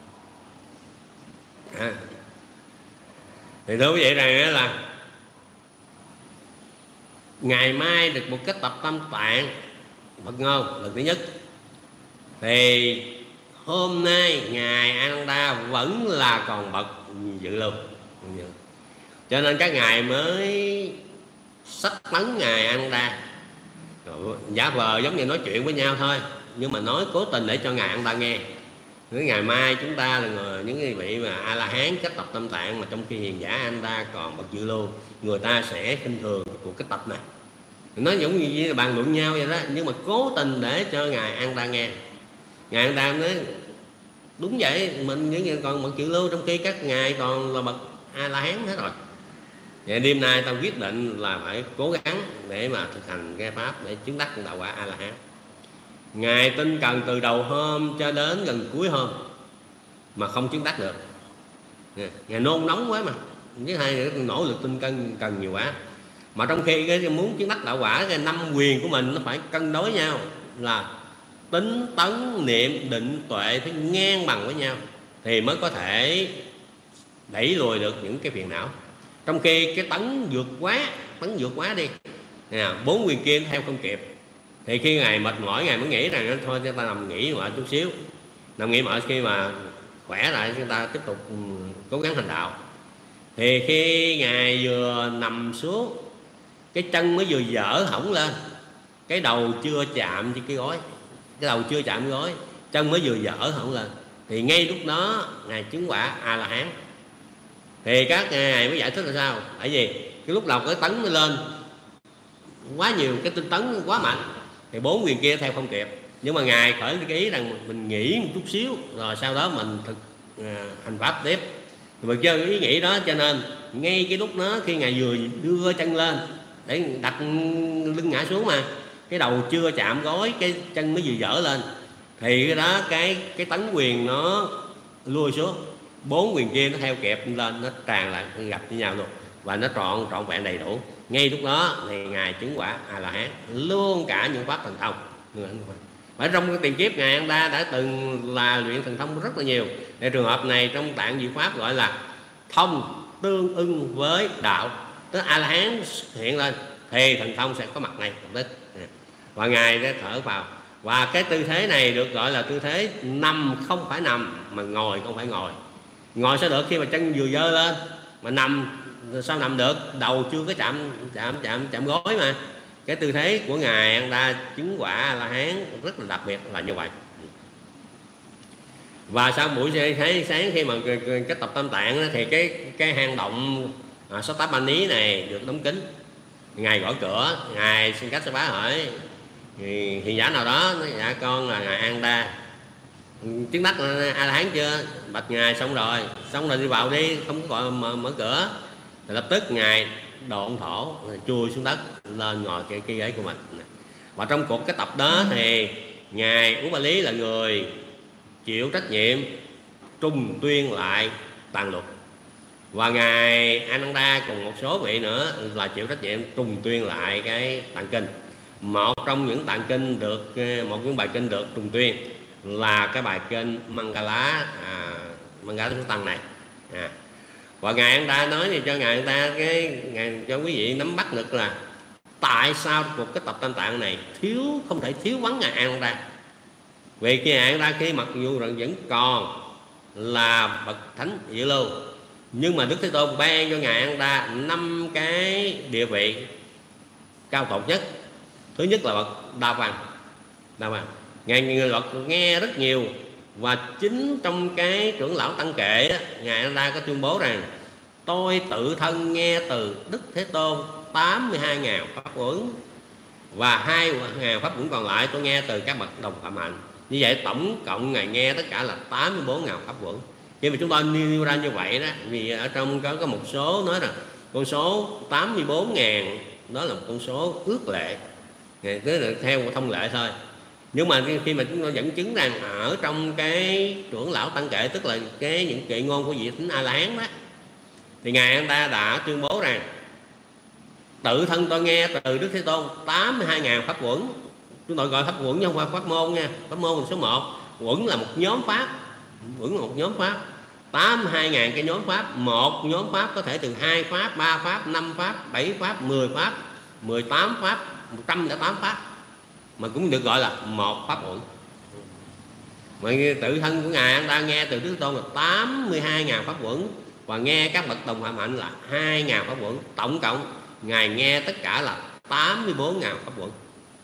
À. Thì thưa quý vị rằng là ngày mai được một cái tập Tam Tạng Phật ngôn lần thứ nhất, thì hôm nay ngài Ananda vẫn là còn bậc dự lưu, cho nên các ngài mới sách tấn ngài Ananda, giả vờ giống như nói chuyện với nhau thôi, nhưng mà nói cố tình để cho ngài Ananda nghe. Cái ngày mai chúng ta là người, những vị mà A La Hán cách tập Tam Tạng, mà trong khi hiền giả Ananda còn bậc dự lưu, người ta sẽ khinh thường của cái tập này. Nó giống như là bàn luận nhau vậy đó, nhưng mà cố tình để cho ngài Ananda nghe. Ngài Ananda nói đúng vậy, mình những người còn bậc dự lưu, trong khi các ngài còn là bậc A La Hán hết rồi. Vậy đêm nay tao quyết định là phải cố gắng để mà thực hành cái pháp để chứng đắc đạo quả A La Hán. Ngài tinh cần từ đầu hôm cho đến gần cuối hôm mà không chứng đắc được. Ngài nôn nóng quá mà, với hai người nỗ lực tinh cân cần nhiều quá. Mà trong khi cái muốn chứng đắc đạo quả, cái năm quyền của mình nó phải cân đối nhau, là tính tấn niệm định tuệ phải ngang bằng với nhau thì mới có thể đẩy lùi được những cái phiền não. Trong khi cái tấn vượt quá, tấn vượt quá đi, bốn quyền kia theo không kịp, thì khi ngài mệt mỏi ngài mới nghĩ rằng thôi chúng ta nằm nghỉ một chút xíu, nằm nghỉ mọi khi mà khỏe lại chúng ta tiếp tục cố gắng hành đạo. Thì khi ngài vừa nằm xuống, cái chân mới vừa dở hỏng lên, cái đầu chưa chạm với cái gối, cái đầu chưa chạm cái gối, chân mới vừa dở hỏng lên, thì ngay lúc đó ngài chứng quả A La Hán. Thì các ngài mới giải thích là sao? Tại vì cái lúc đầu cái tấn mới lên quá nhiều, cái tinh tấn quá mạnh, thì bốn quyền kia theo không kịp. Nhưng mà ngài khởi cái ý rằng mình nghỉ một chút xíu, rồi sau đó mình thực à, hành pháp tiếp. Và chơi ý nghĩ đó, cho nên ngay cái lúc đó khi ngài vừa đưa chân lên để đặt lưng ngã xuống mà cái đầu chưa chạm gối, cái chân mới vừa dở lên, thì cái đó cái cái tấn quyền nó lui xuống, bốn quyền kia nó theo kẹp lên, nó tràn lại gặp với nhau luôn, và nó trọn trọn vẹn đầy đủ. Ngay lúc đó thì ngài chứng quả A La Hán luôn cả những pháp thần thông. Ở trong cái tiền kiếp ngài Anda đã từng là luyện thần thông rất là nhiều.ในtrường hợp này trong tạng diệu pháp gọi là thông tương ưng với đạo, tức A La Hán hiện lên thì thần thông sẽ có mặt ngay lập tức. Và ngài đã thở vào, và cái tư thế này được gọi là tư thế nằm không phải nằm, mà ngồi không phải ngồi. Ngồi sao được khi mà chân vừa dơ lên, mà nằm sao nằm được, đầu chưa có chạm chạm chạm chạm gối mà. Cái tư thế của ngài Anda chứng quả A La Hán rất là đặc biệt là như vậy. Và sau buổi sáng, sáng khi mà cái tập tam tạng đó, thì cái cái hang động à, Sattapani này được đóng kín. Ngài gõ cửa, ngài xin cách bá hỏi thì hiền giả nào đó nói dạ con là ngài Anda, chứng đắc A La Hán chưa? Bạch ngài xong rồi, xong rồi đi vào đi, không có gọi mở, mở cửa. Thì lập tức ngài độn thổ chui xuống đất lên ngồi cái, cái ghế của mình. Và trong cuộc cái tập đó thì ngài Upali là người chịu trách nhiệm trùng tuyên lại tạng luật, và ngài Ananda cùng một số vị nữa là chịu trách nhiệm trùng tuyên lại cái tạng kinh. Một trong những tạng kinh được một những bài kinh được trùng tuyên là cái bài kinh Mangala à, Mangala Số Tăng này. À. Và ngài Anda nói thì cho ngài ta cái ngài cho quý vị nắm bắt được là tại sao một cái tập tam tạng này thiếu không thể thiếu vắng ngài Anda. Vì cái ngài Anda khi mặc dù rằng vẫn còn là bậc thánh diệu lưu, nhưng mà Đức Thế Tôn ban cho ngài Anda năm cái địa vị cao tột nhất. Thứ nhất là bậc đa văn, đa văn. Ngài người luật nghe rất nhiều, và chính trong cái trưởng lão tăng kệ đó, ngài Anda có tuyên bố rằng tôi tự thân nghe từ Đức Thế Tôn tám mươi hai nghìn pháp uẩn, và hai nghìn pháp uẩn còn lại tôi nghe từ các bậc đồng phạm hạnh. Như vậy tổng cộng ngài nghe tất cả là tám mươi bốn nghìn pháp uẩn. Khi mà chúng ta nêu ra như vậy đó, vì ở trong có có một số nói là con số tám mươi bốn nghìn đó là một con số ước lệ, tức là theo thông lệ thôi. Nhưng mà khi mà chúng ta dẫn chứng rằng ở trong cái trưởng lão tăng kệ, tức là cái những kệ ngôn của vị thánh A La Hán đó, thì ngài anh ta đã tuyên bố rằng tự thân tôi nghe từ Đức Thế Tôn tám mươi hai nghìn pháp uẩn. Chúng tôi gọi pháp uẩn chứ không phải pháp môn nha. Pháp môn là số một, uẩn là một nhóm pháp, uẩn là một nhóm pháp, tám mươi hai nghìn cái nhóm pháp. Một nhóm pháp có thể từ hai pháp, ba pháp, năm pháp, bảy pháp, mười pháp, mười tám pháp, một trăm lẻ tám pháp, mà cũng được gọi là một pháp uẩn. Mà tự thân của ngài anh ta nghe từ Đức Tôn là tám mươi hai nghìn pháp uẩn, và nghe các bậc đồng phạm hạnh là hai nghìn pháp uẩn. Tổng cộng ngài nghe tất cả là tám mươi bốn nghìn pháp uẩn.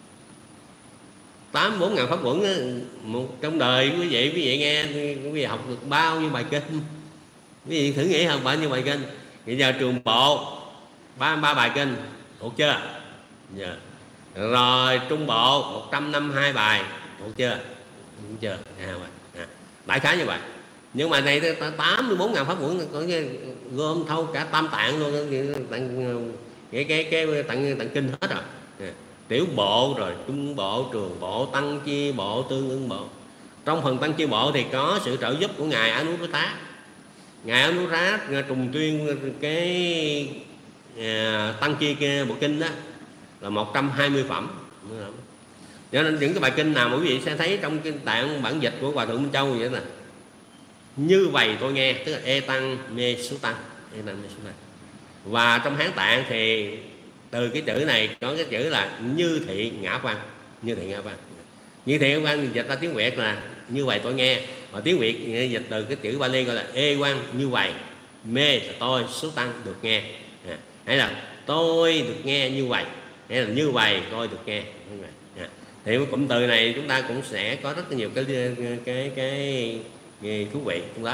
tám mươi bốn nghìn pháp uẩn một trong đời quý vị quý vị nghe quý vị học được bao nhiêu bài kinh? Quý vị thử nghĩ học bao nhiêu bài kinh? Bây giờ trường bộ ba ba bài kinh thuộc chưa? Giờ rồi trung bộ một trăm năm mươi hai bài thuộc chưa? Đúng chưa? À, à, đại khái như vậy. Nhưng mà này tám mươi bốn nghìn pháp uẩn có gom thâu cả tam tạng luôn, cái cái cái tạng tạng kinh hết rồi. À, tiểu bộ rồi trung bộ, trường bộ, tăng chi bộ, tương ưng bộ. Trong phần tăng chi bộ thì có sự trợ giúp của ngài Anuruddha. Ngài Anuruddha trùng tuyên cái à, tăng chi kia bộ kinh đó là một trăm hai mươi phẩm. Cho nên những cái bài kinh nào mà quý vị sẽ thấy trong cái tạng bản dịch của Hòa Thượng Minh Châu vậy là như vậy tôi nghe, tức là e tăng mê số tăng, e tăng mê số tăng. Và trong Hán tạng thì từ cái chữ này có cái chữ là như thị ngã văn, như thị ngã văn. Như thị ngã văn dịch ra tiếng Việt là như vậy tôi nghe, và tiếng Việt dịch từ cái chữ Bali gọi là e văn như vậy, mê là tôi, số tăng được nghe, à, hay là tôi được nghe như vậy, hay là như vậy tôi được nghe. À, thì cụm từ này chúng ta cũng sẽ có rất nhiều cái cái cái, cái thú vị trong đó.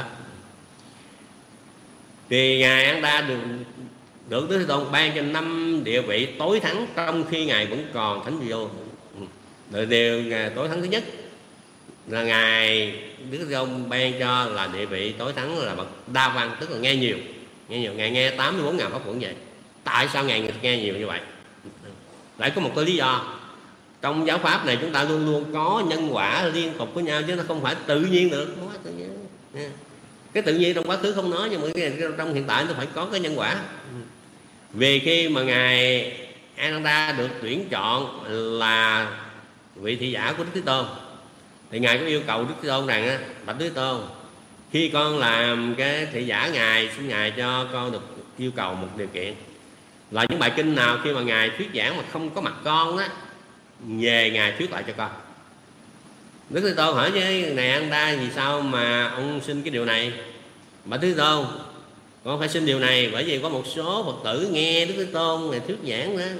Thì ngài Anda được được Đức Thế Tôn ban cho năm địa vị tối thắng trong khi ngài vẫn còn thánh vô. Rồi điều tối thắng thứ nhất là ngài Đức Thế Tôn ban cho là địa vị tối thắng là bậc đa văn, tức là nghe nhiều, nghe nhiều. Ngài nghe tám mươi bốn ngàn pháp thuận vậy. Tại sao ngài nghe nhiều như vậy? Lại có một cái lý do. Trong giáo pháp này chúng ta luôn luôn có nhân quả liên tục với nhau, chứ nó không phải tự nhiên được. Không phải tự nhiên. Cái tự nhiên trong quá khứ không nói, nhưng mà trong hiện tại nó phải có cái nhân quả. Vì khi mà ngài Ananda được tuyển chọn là vị thị giả của Đức Thế Tôn, thì ngài có yêu cầu Đức Thế Tôn rằng á, bạch Đức Thế Tôn, khi con làm cái thị giả ngài, xin ngài cho con được yêu cầu một điều kiện là những bài kinh nào khi mà ngài thuyết giảng mà không có mặt con á, về ngài thuyết lại cho con. Đức Thế Tôn hỏi với này Ananda, vì sao mà ông xin cái điều này? Bạch Thế Tôn, con phải xin điều này bởi vì có một số Phật tử nghe Đức Thế Tôn ngài thuyết giảng đó,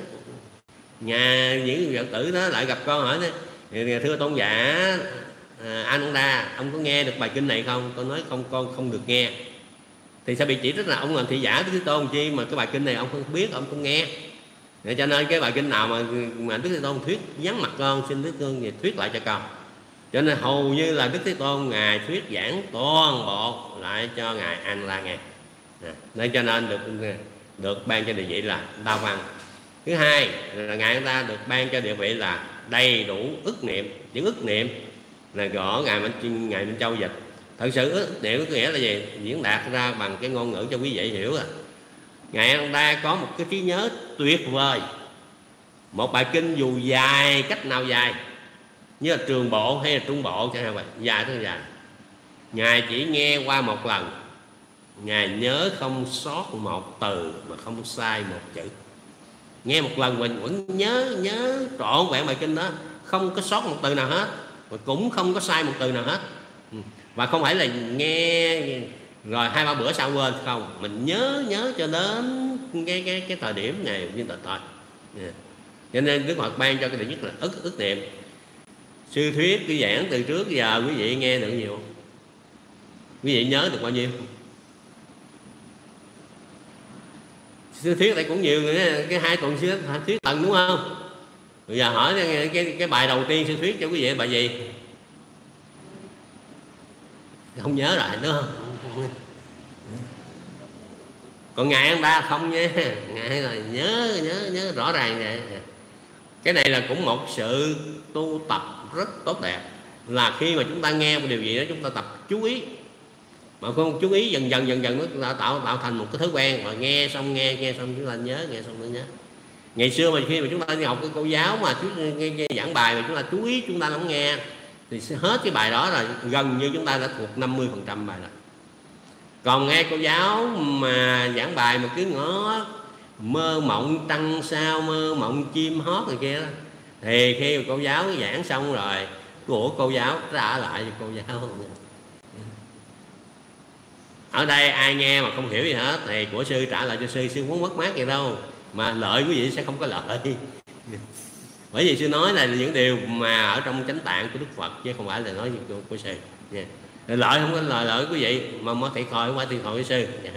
nhà những Phật tử đó lại gặp con hỏi đó, thưa tôn giả à, Ananda, ông có nghe được bài kinh này không? Con nói không, con không được nghe. Thì sẽ bị chỉ trích là ông làm thị giả Đức Thế Tôn chi mà cái bài kinh này ông không biết, ông không nghe. Để cho nên cái bài kinh nào mà mà Đức Thế Tôn thuyết vắng mặt con, xin Đức Thế Tôn về thuyết lại cho con. Cho nên hầu như là Đức Thế Tôn ngài thuyết giảng toàn bộ lại cho ngài Ananda nghe. Nên cho nên được được ban cho địa vị là đa văn. Thứ hai là ngài Ananda được ban cho địa vị là đầy đủ ức niệm. Những ức niệm là gõ ngài Minh ngài Minh Châu dịch. Thật sự ức niệm có nghĩa là gì? Diễn đạt ra bằng cái ngôn ngữ cho quý vị hiểu à. Ngài Ananda có một cái trí nhớ tuyệt vời. Một bài kinh dù dài cách nào dài, như là trường bộ hay là trung bộ chẳng hạn vậy, dài tới dài, ngài chỉ nghe qua một lần, ngài nhớ không sót một từ mà không sai một chữ. Nghe một lần mình vẫn nhớ nhớ trọn vẹn bài kinh đó, không có sót một từ nào hết, và cũng không có sai một từ nào hết. Và không phải là nghe rồi hai ba bữa sau quên, không, mình nhớ nhớ cho đến cái cái cái thời điểm này như thật thôi. Yeah. Cho nên Đức Phật ban cho cái điều nhất là ức ức niệm. Sư thuyết cái giảng từ trước giờ quý vị nghe được nhiều, quý vị nhớ được bao nhiêu? Sư thuyết đây cũng nhiều, cái hai tuần sư thuyết tầng đúng không? Bây giờ hỏi cái, cái, cái bài đầu tiên sư thuyết cho quý vị bài gì? Không nhớ lại đúng không? Còn ngài Ananda không nha, ngài là nhớ nhớ nhớ rõ ràng vậy. Cái này là cũng một sự tu tập rất tốt đẹp, là khi mà chúng ta nghe một điều gì đó chúng ta tập chú ý, mà không chú ý dần dần dần dần nó tạo tạo thành một cái thói quen, mà nghe xong nghe nghe xong chúng ta nhớ, nghe xong nó nhớ. Ngày xưa mà khi mà chúng ta đi học cái cô giáo mà nghe, nghe giảng bài mà chúng ta chú ý, chúng ta lắng nghe thì sẽ hết cái bài đó là gần như chúng ta đã thuộc năm mươi phần trăm bài rồi. Còn nghe cô giáo mà giảng bài mà cứ ngó mơ mộng trăng sao, mơ mộng chim hót này kia đó, thì khi mà cô giáo giảng xong rồi của cô giáo trả lại cho cô giáo. Ở đây ai nghe mà không hiểu gì hết thì của sư trả lại cho sư, sư muốn mất mát gì đâu, mà lợi quý vị sẽ không có lợi. Bởi vì sư nói là những điều mà ở trong chánh tạng của Đức Phật, chứ không phải là nói của, của sư. Yeah. Lợi không có lợi lợi quý vị, mà mất thiệt thòi không phải thiệt thòi với sư. Yeah,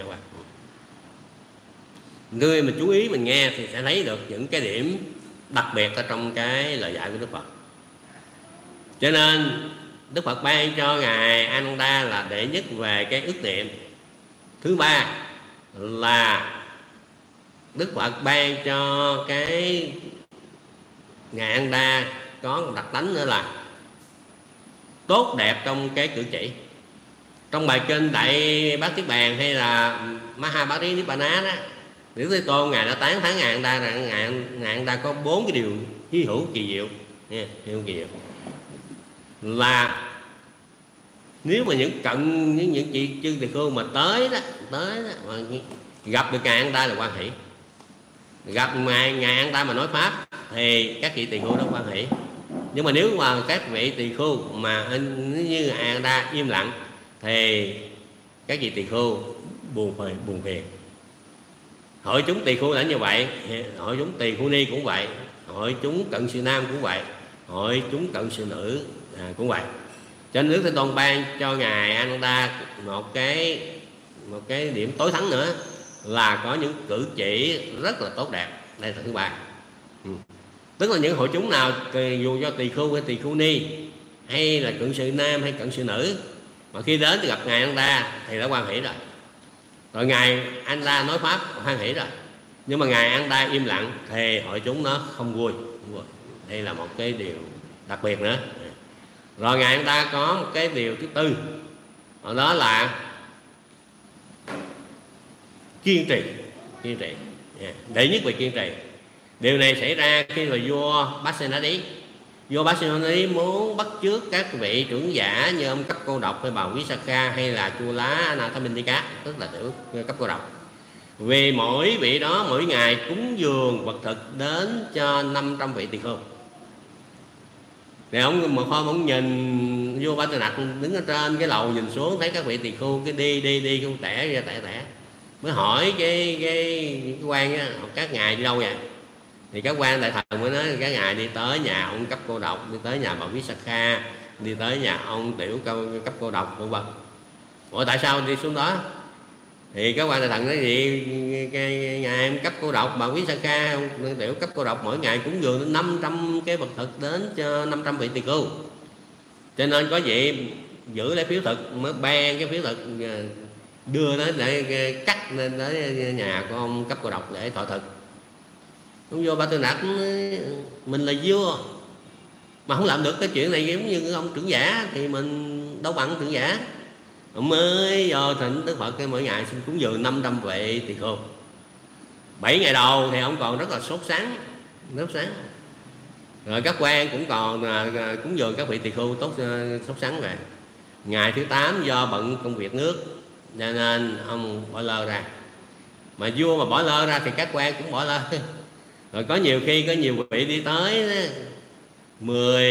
người mình chú ý mình nghe thì sẽ thấy được những cái điểm đặc biệt ở trong cái lời dạy của Đức Phật. Cho nên Đức Phật ban cho ngài Ananda là đệ nhất về cái ức niệm. Thứ ba là Đức Phật ban cho cái ngài Ananda có một đặc tánh nữa là tốt đẹp trong cái cử chỉ. Trong bài kinh Đại Bát Niết Bàn hay là Mahabharata Nibbana đó, Đức Thế Tôn ngài đã tán thán ngài Ananda rằng ngài ngài Ananda có bốn cái điều hy hữu kỳ diệu, nha, hy hữu kỳ diệu là nếu mà những cận những những chị chư tỳ khưu mà tới đó tới đó mà gặp được ngài Ananda là quan hỷ, gặp ngài ngài Ananda mà nói pháp thì các vị tỳ khưu đó quan hỷ. Nhưng mà nếu mà các vị tỳ khưu mà như ngài Ananda im lặng thì các vị tỳ khưu buồn phiền buồn phiền. Hội chúng tỳ khưu là như vậy, hội chúng tỳ khưu ni cũng vậy, hội chúng cận sự nam cũng vậy, hội chúng cận sự nữ à, cũng vậy. Cho nên Đức Thế Tôn ban cho ngài Ananda một cái một cái điểm tối thắng nữa là có những cử chỉ rất là tốt đẹp. Đây là thứ ba. Ừ. Tức là những hội chúng nào dù cho tỳ khưu hay tỳ khưu ni hay là cận sự nam hay cận sự nữ, mà khi đến gặp ngài Ananda thì đã hoan hỷ rồi. Rồi ngài Ananda nói pháp hoan hỷ rồi, nhưng mà ngài Ananda im lặng thì hội chúng nó không vui. Đây là một cái điều đặc biệt nữa. Rồi ngài Ananda có một cái điều thứ tư, đó là kiên trì. Kiên trì, đệ nhất về kiên trì. Điều này xảy ra khi mà vua Pasenadi vua Pasenadi muốn bắt chước các vị trưởng giả như ông Cấp Cô Độc hay bà Visakha hay là Chula Anathapindika, tức là tiểu Cấp Cô Độc. Vì mỗi vị đó mỗi ngày cúng dường vật thực đến cho năm trăm vị tỳ khưu. Thì ông một hôm ông nhìn vua Pasenadi đứng ở trên cái lầu nhìn xuống, thấy các vị tỳ khưu cái đi đi đi không tẻ ra tẻ tẻ, mới hỏi cái cái, cái quan á, các ngài đi đâu vậy? Thì các quan đại thần mới nói các ngài đi tới nhà ông Cấp Cô Độc, đi tới nhà bà Visakha, đi tới nhà ông tiểu Cấp Cô Độc vân vân. Ủa tại sao đi xuống đó? Thì các quan đại thần nói gì cái ngày ông Cấp Cô Độc, bà Visakha, ông tiểu Cấp Cô Độc mỗi ngày cúng dường năm trăm cái vật thực đến cho năm trăm vị tỳ khưu, cho nên có vị giữ lấy phiếu thực mới ban cái phiếu thực đưa đến để cắt lên tới nhà của ông Cấp Cô Độc để thọ thực. Ông vua Pasenadi mình là vua mà không làm được cái chuyện này giống như ông trưởng giả thì mình đâu bằng trưởng giả. Ông mới vô thỉnh Đức Phật cái mỗi ngày xin cúng dường năm trăm vị tỳ khưu. Bảy ngày đầu thì ông còn rất là sốt sắng, sốt sắng. Rồi các quan cũng còn cúng dường các vị tỳ khưu tốt sốt sắng rồi. Ngày thứ tám do bận công việc nước cho nên ông bỏ lơ ra. Mà vua mà bỏ lơ ra thì các quan cũng bỏ lơ. Rồi có nhiều khi có nhiều vị đi tới mười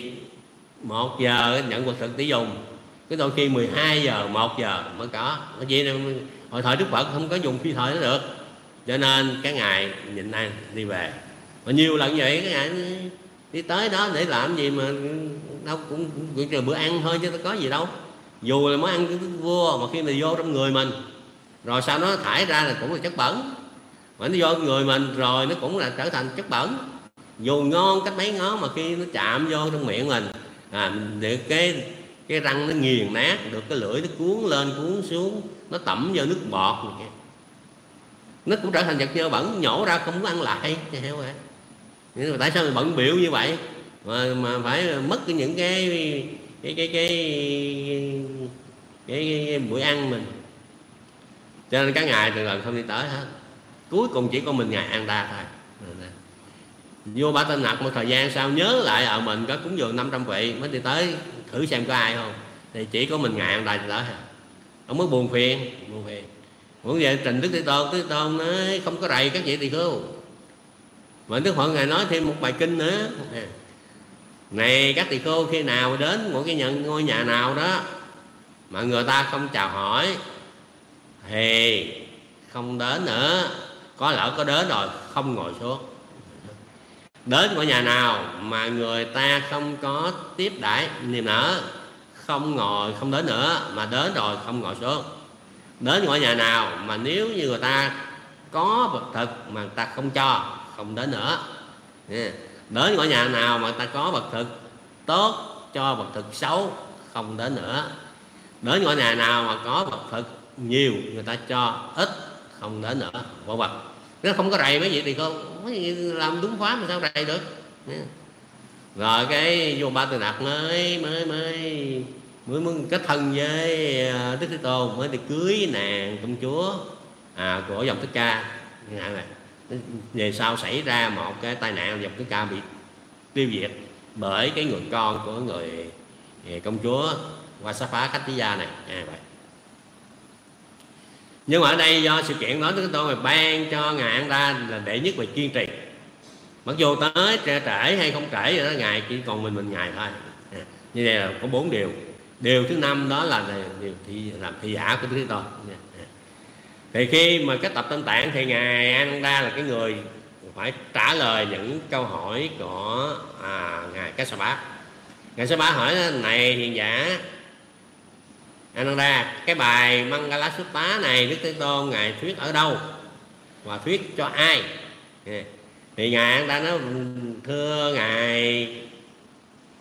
một giờ nhận vật thực để dùng, cái đôi khi mười hai giờ một giờ mới có. Bởi vì hồi thời Đức Phật không có dùng phi thời nó được, cho nên các ngài nhịn ăn đi về. Mà nhiều lần vậy các ngài đi tới đó để làm gì mà đâu cũng, cũng, cũng bữa ăn thôi chứ có gì đâu. Dù là món ăn của vua mà khi mà vô trong người mình rồi sau đó thải ra là cũng là chất bẩn, mà nó vô người mình rồi nó cũng là trở thành chất bẩn. Dù ngon cách mấy ngón mà khi nó chạm vô trong miệng mình à, được cái cái răng nó nghiền nát, được cái lưỡi nó cuốn lên cuốn xuống, nó tẩm vô nước bọt này, nó cũng trở thành vật dơ bẩn, nhổ ra không có ăn lại. Hiểu không? Nhưng mà tại sao mình bận biểu như vậy mà, mà phải mất cái những cái cái cái cái, cái, cái, cái buổi ăn mình. Cho nên các ngài từ lần không đi tới hết, cuối cùng chỉ có mình ngài Ananda thôi. Vua Pasenadi một thời gian sau nhớ lại ở mình có cúng dường năm trăm vị mới đi tới thử xem có ai không, thì chỉ có mình ngài Ananda đi tới. Ông mới buồn phiền, buồn phiền. Muốn về trình Đức Thế Tôn, Đức Thế Tôn nói không có rầy các vị tỳ khưu. Mà Đức Phật ngài nói thêm một bài kinh nữa: này các tỳ khưu, khi nào đến một cái nhận ngôi nhà nào đó mà người ta không chào hỏi thì không đến nữa. Có lỡ có đến rồi không ngồi xuống. Đến ngôi nhà nào mà người ta không có tiếp đãi niềm nở, không ngồi không đến nữa, mà đến rồi không ngồi xuống. Đến ngôi nhà nào mà nếu như người ta có vật thực mà người ta không cho, không đến nữa. Đến ngôi nhà nào mà người ta có vật thực tốt cho vật thực xấu, không đến nữa. Đến ngôi nhà nào mà có vật thực nhiều người ta cho ít, không đến nữa. Vô vật nó không có rầy mấy vị thì không làm đúng pháp mà sao rầy được. Rồi cái vua Pasenadi mới mới mới mới muốn kết thân với Đức Thế Tôn, mới đi cưới nàng công chúa à, của dòng Thích Ca. Về sau xảy ra một cái tai nạn, dòng Thích Ca bị tiêu diệt bởi cái người con của người công chúa Vasapa Kattiya này à, vậy. Nhưng mà ở đây do sự kiện đó Đức Thế Tôn là ban cho ngài Ananda là đệ nhất về kiên trì. Mặc dù tới trễ hay không trễ rồi đó, ngài chỉ còn mình mình ngài thôi. À, như vậy là có bốn điều. Điều thứ năm đó là điều thị, làm thị giả của Đức Thế Tôn. À. Thì khi mà cái tập Tam Tạng thì ngài Ananda là cái người phải trả lời những câu hỏi của à, ngài Kassapa. Ngài Kassapa hỏi: này hiền giả Ananda, cái bài Mangala Sutta này Đức Thế Tôn ngài thuyết ở đâu và thuyết cho ai? Thì ngài Ananda nói: thưa ngài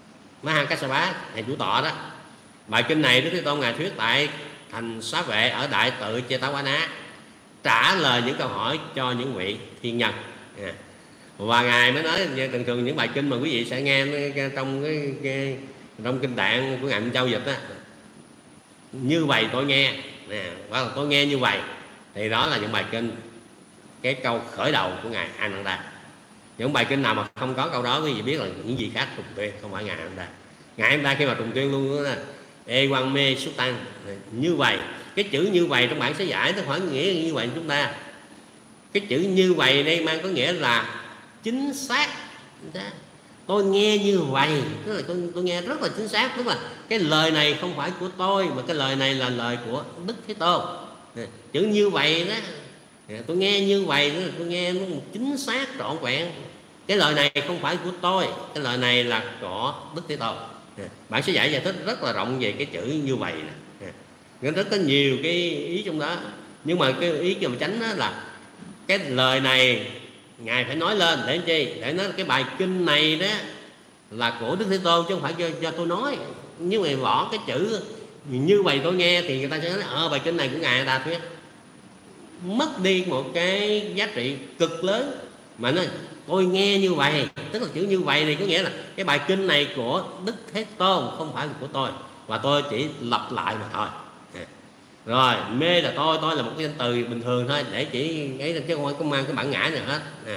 Mahakassapa, thầy chủ tọa đó. Bài kinh này Đức Thế Tôn ngài thuyết tại thành Xá Vệ ở Đại Tự Chetavana, trả lời những câu hỏi cho những vị thiên nhân. À. Và ngài mới nói thường thường những bài kinh mà quý vị sẽ nghe trong cái, cái trong kinh Tạng của ngài Minh Châu dịch á, như vậy tôi nghe, nè, hoặc là tôi nghe như vậy, thì đó là những bài kinh cái câu khởi đầu của ngài Ananda. Những bài kinh nào mà không có câu đó quý vị biết là những gì khác trùng tuyên, không phải ngài Ananda. Ngài Ananda khi mà trùng tuyên luôn đó là e quang mê xuất tăng, như vậy. Cái chữ như vậy trong bản sẽ giải nó phải nghĩa như vậy chúng ta. Cái chữ như vậy đây mang có nghĩa là chính xác. Tôi nghe như vậy, tức là tôi, tôi nghe rất là chính xác, tức là cái lời này không phải của tôi mà cái lời này là lời của Đức Thế Tôn. Chữ như vậy đó, tôi nghe như vậy đó, tôi nghe nó chính xác trọn vẹn. Cái lời này không phải của tôi, cái lời này là của Đức Thế Tôn. Bạn sẽ giải giải thích rất là rộng về cái chữ như vậy nè. Nó rất có nhiều cái ý trong đó. Nhưng mà cái ý mà tránh đó là cái lời này ngài phải nói lên để chi? Để nói cái bài kinh này đó là của Đức Thế Tôn chứ không phải cho, cho tôi nói. Nhưng mà bỏ cái chữ như vậy tôi nghe thì người ta sẽ nói ờ bài kinh này của ngài ta thuyết, mất đi một cái giá trị cực lớn. Mà nói tôi nghe như vậy, tức là chữ như vậy thì có nghĩa là cái bài kinh này của Đức Thế Tôn không phải là của tôi, và tôi chỉ lặp lại mà thôi. Rồi mê là tôi, tôi là một cái danh từ bình thường thôi để chỉ ấy, chứ không phải có mang cái bản ngã nào hết. À.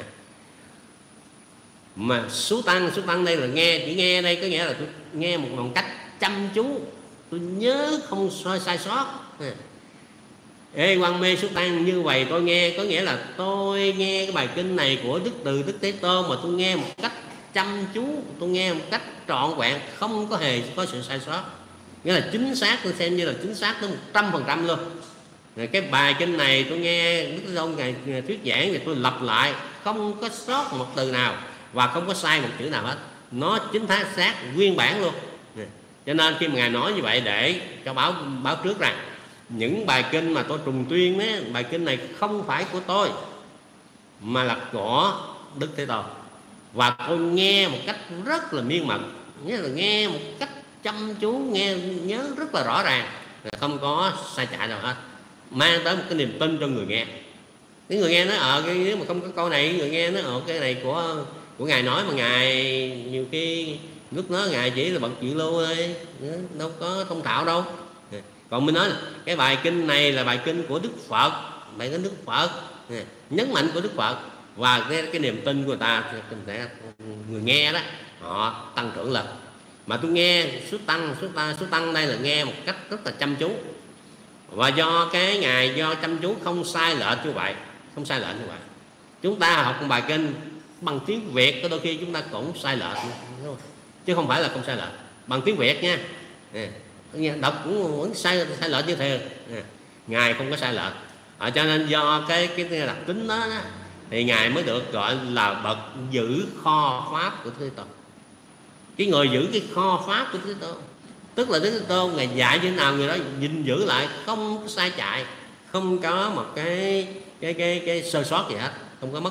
Mà số tăng, số tăng đây là nghe, chỉ nghe đây có nghĩa là tôi nghe một, một cách chăm chú, tôi nhớ không sai, sai sót. À. Ê quang mê số tăng như vậy tôi nghe, có nghĩa là tôi nghe cái bài kinh này của Đức Từ Đức Thế Tôn mà tôi nghe một cách chăm chú, tôi nghe một cách trọn vẹn, không có hề có sự sai sót. Nghĩa là chính xác, tôi xem như là chính xác tới một trăm phần trăm luôn. Cái bài kinh này tôi nghe Đức Thế Tôn ngài thuyết giảng thì tôi lặp lại, không có sót một từ nào và không có sai một chữ nào hết, nó chính xác nguyên bản luôn. Cho nên khi mà ngài nói như vậy để cho báo báo trước rằng những bài kinh mà tôi trùng tuyên á, bài kinh này không phải của tôi mà là của Đức Thế Tôn, và tôi nghe một cách rất là miên mật, nghĩa là nghe một cách chăm chú, nghe nhớ rất là rõ ràng, không có sai chạy nào hết, mang tới một cái niềm tin cho người nghe. Cái người nghe nói ờ cái nếu mà không có câu này, người nghe nói ờ cái này của của ngài nói mà ngài nhiều khi lúc đó ngài chỉ là bậc chuyện lưu thôi, đâu có thông thạo đâu. Còn mình nói là cái bài kinh này là bài kinh của Đức Phật, bài kinh Đức Phật, nhấn mạnh của Đức Phật, và cái, cái niềm tin của người ta sẽ người nghe đó họ tăng trưởng lên. Mà tôi nghe số tăng số ta số tăng đây là nghe một cách rất là chăm chú, và do cái ngài do chăm chú không sai lệch như vậy, không sai lệch như vậy. Chúng ta học một bài kinh bằng tiếng Việt có đôi khi chúng ta cũng sai lệch, chứ không phải là không sai lệch. Bằng tiếng Việt nha, đọc cũng vẫn sai sai lệch như thế. Ngài không có sai lệch, à, cho nên do cái cái đặc tính đó, đó thì ngài mới được gọi là bậc giữ kho pháp của Thế Tôn. Cái người giữ cái kho pháp của Thế Tôn, tức là Thế Tôn ngài dạy như thế nào người đó gìn giữ lại, không có sai chạy, không có một cái cái cái cái sơ sót gì hết, không có mất.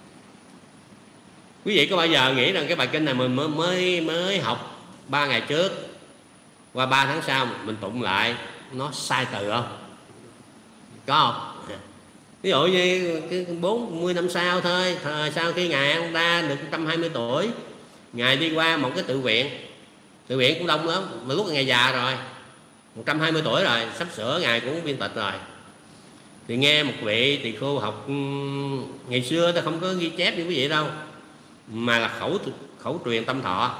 Quý vị có bao giờ nghĩ rằng cái bài kinh này mình mới mới mới học ba ngày trước, qua ba tháng sau mình tụng lại nó sai từ không? Có không? Ví dụ như bốn mươi năm sau thôi, thời sau khi ngài Ananda được một trăm hai mươi tuổi, ngài đi qua một cái tự viện, tự viện cũng đông lắm, mà lúc ngài già rồi, một trăm hai mươi tuổi rồi, sắp sửa ngài cũng viên tịch rồi, thì nghe một vị tỳ khưu học ngày xưa ta không có ghi chép như quý vị đâu, mà là khẩu khẩu truyền tâm thọ.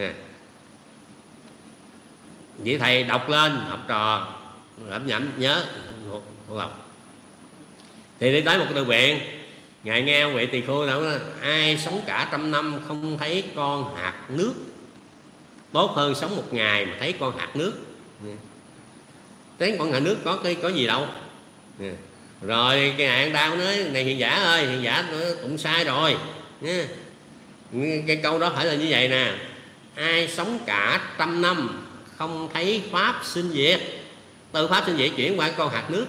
Vị thầy đọc lên, học trò lẩm nhẩm nhớ một lòng. Thì đi tới một cái tự viện, ngài nghe ông vị tỳ khưu nói ai sống cả trăm năm không thấy con hạt nước tốt hơn sống một ngày mà thấy con hạt nước. Thấy con hạt nước có cái có gì đâu. Rồi cái ngài Ananda nói này hiền giả ơi, hiền giả cũng sai rồi. Cái câu đó phải là như vậy nè: ai sống cả trăm năm không thấy pháp sinh diệt. Từ pháp sinh diệt chuyển qua con hạt nước,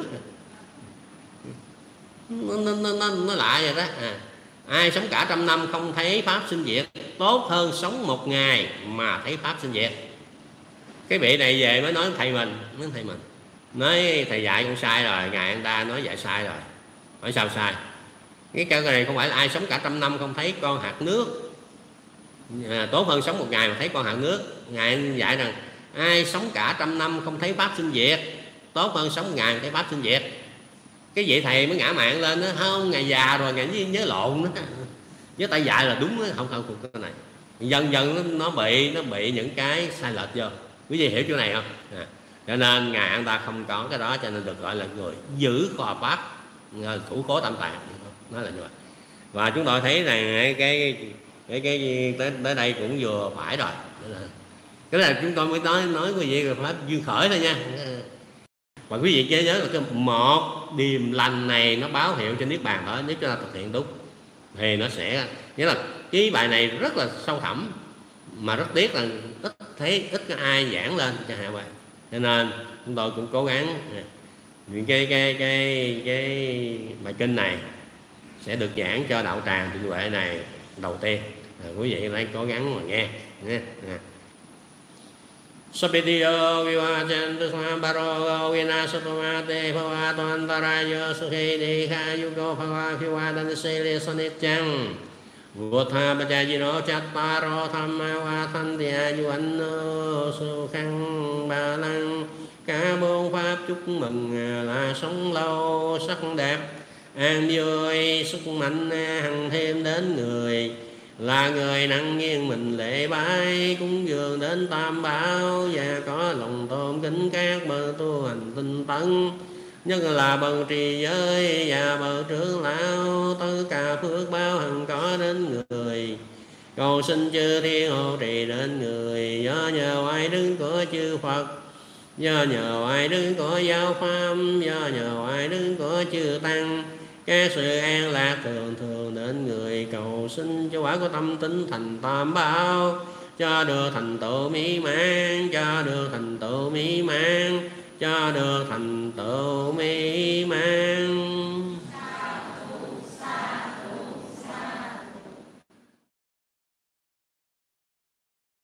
nó, nó, nó, nó lạ vậy đó. À, ai sống cả trăm năm không thấy pháp sinh diệt, tốt hơn sống một ngày mà thấy pháp sinh diệt. Cái vị này về mới nói với thầy mình, nói thầy mình nói thầy dạy con sai rồi, ngài anh ta nói dạy sai rồi. Hỏi sao sai? Cái câu này không phải là ai sống cả trăm năm không thấy con hạt nước à, tốt hơn sống một ngày mà thấy con hạt nước. Ngài anh dạy rằng ai sống cả trăm năm không thấy pháp sinh diệt tốt hơn sống một ngày mà thấy pháp sinh diệt. Cái vị thầy mới ngã mạng lên đó, không, ngài già rồi, ngài nhớ lộn đó. Với tay dạy là đúng đó. Không không không cái này dần dần nó bị nó bị những cái sai lệch vô. Quý vị hiểu chỗ này không? À, cho nên ngài anh ta không có cái đó, cho nên được gọi là người giữ kho pháp, thủ cố tam tạng, nó là như vậy. Và chúng tôi thấy rằng cái cái cái, cái tới, tới đây cũng vừa phải rồi. Cái là chúng tôi mới nói nói quý vị là pháp duyên khởi thôi nha. Và quý vị nhớ nhớ là cái một điềm lành này nó báo hiệu cho niết bàn đó. Nếu chúng ta thực hiện đúng thì nó sẽ, nghĩa là cái bài này rất là sâu thẳm, mà rất tiếc là ít thấy ít có ai giảng lên cho hạ bài. Cho nên chúng tôi cũng cố gắng những cái cái cái cái bài kinh này sẽ được giảng cho đạo tràng tịnh huệ này đầu tiên. À, quý vị hãy cố gắng mà nghe nha. Sabitiyo vivajantu samabaro vinasatomate bhavatantarayo sukhedekha yugo bhavakivadanse sanitjang Vutha bajajino chattaro thamma vatantya yuanno sukhang ba lăng. Cả bốn pháp chúc mừng là sống lâu sắc đẹp an vui, sức mạnh hằng thêm đến người, là người nặng nghiêng mình lễ bái cúng dường đến tam bảo, và có lòng tôn kính các bậc tu hành tinh tấn, nhất là bậc trì giới và bậc trưởng lão. Tất cả phước báo hằng có đến người, cầu xin chư thiên hộ trì đến người. Do nhờ oai đức của chư Phật, do nhờ oai đức của giáo pháp, do nhờ oai đức của chư tăng, các sự an lạc thường thường đến người. Cầu xin cho quả của tâm tính thành tam bảo, cho được thành tựu mỹ mãn, cho được thành tựu mỹ mãn, cho được thành tựu mỹ mãn.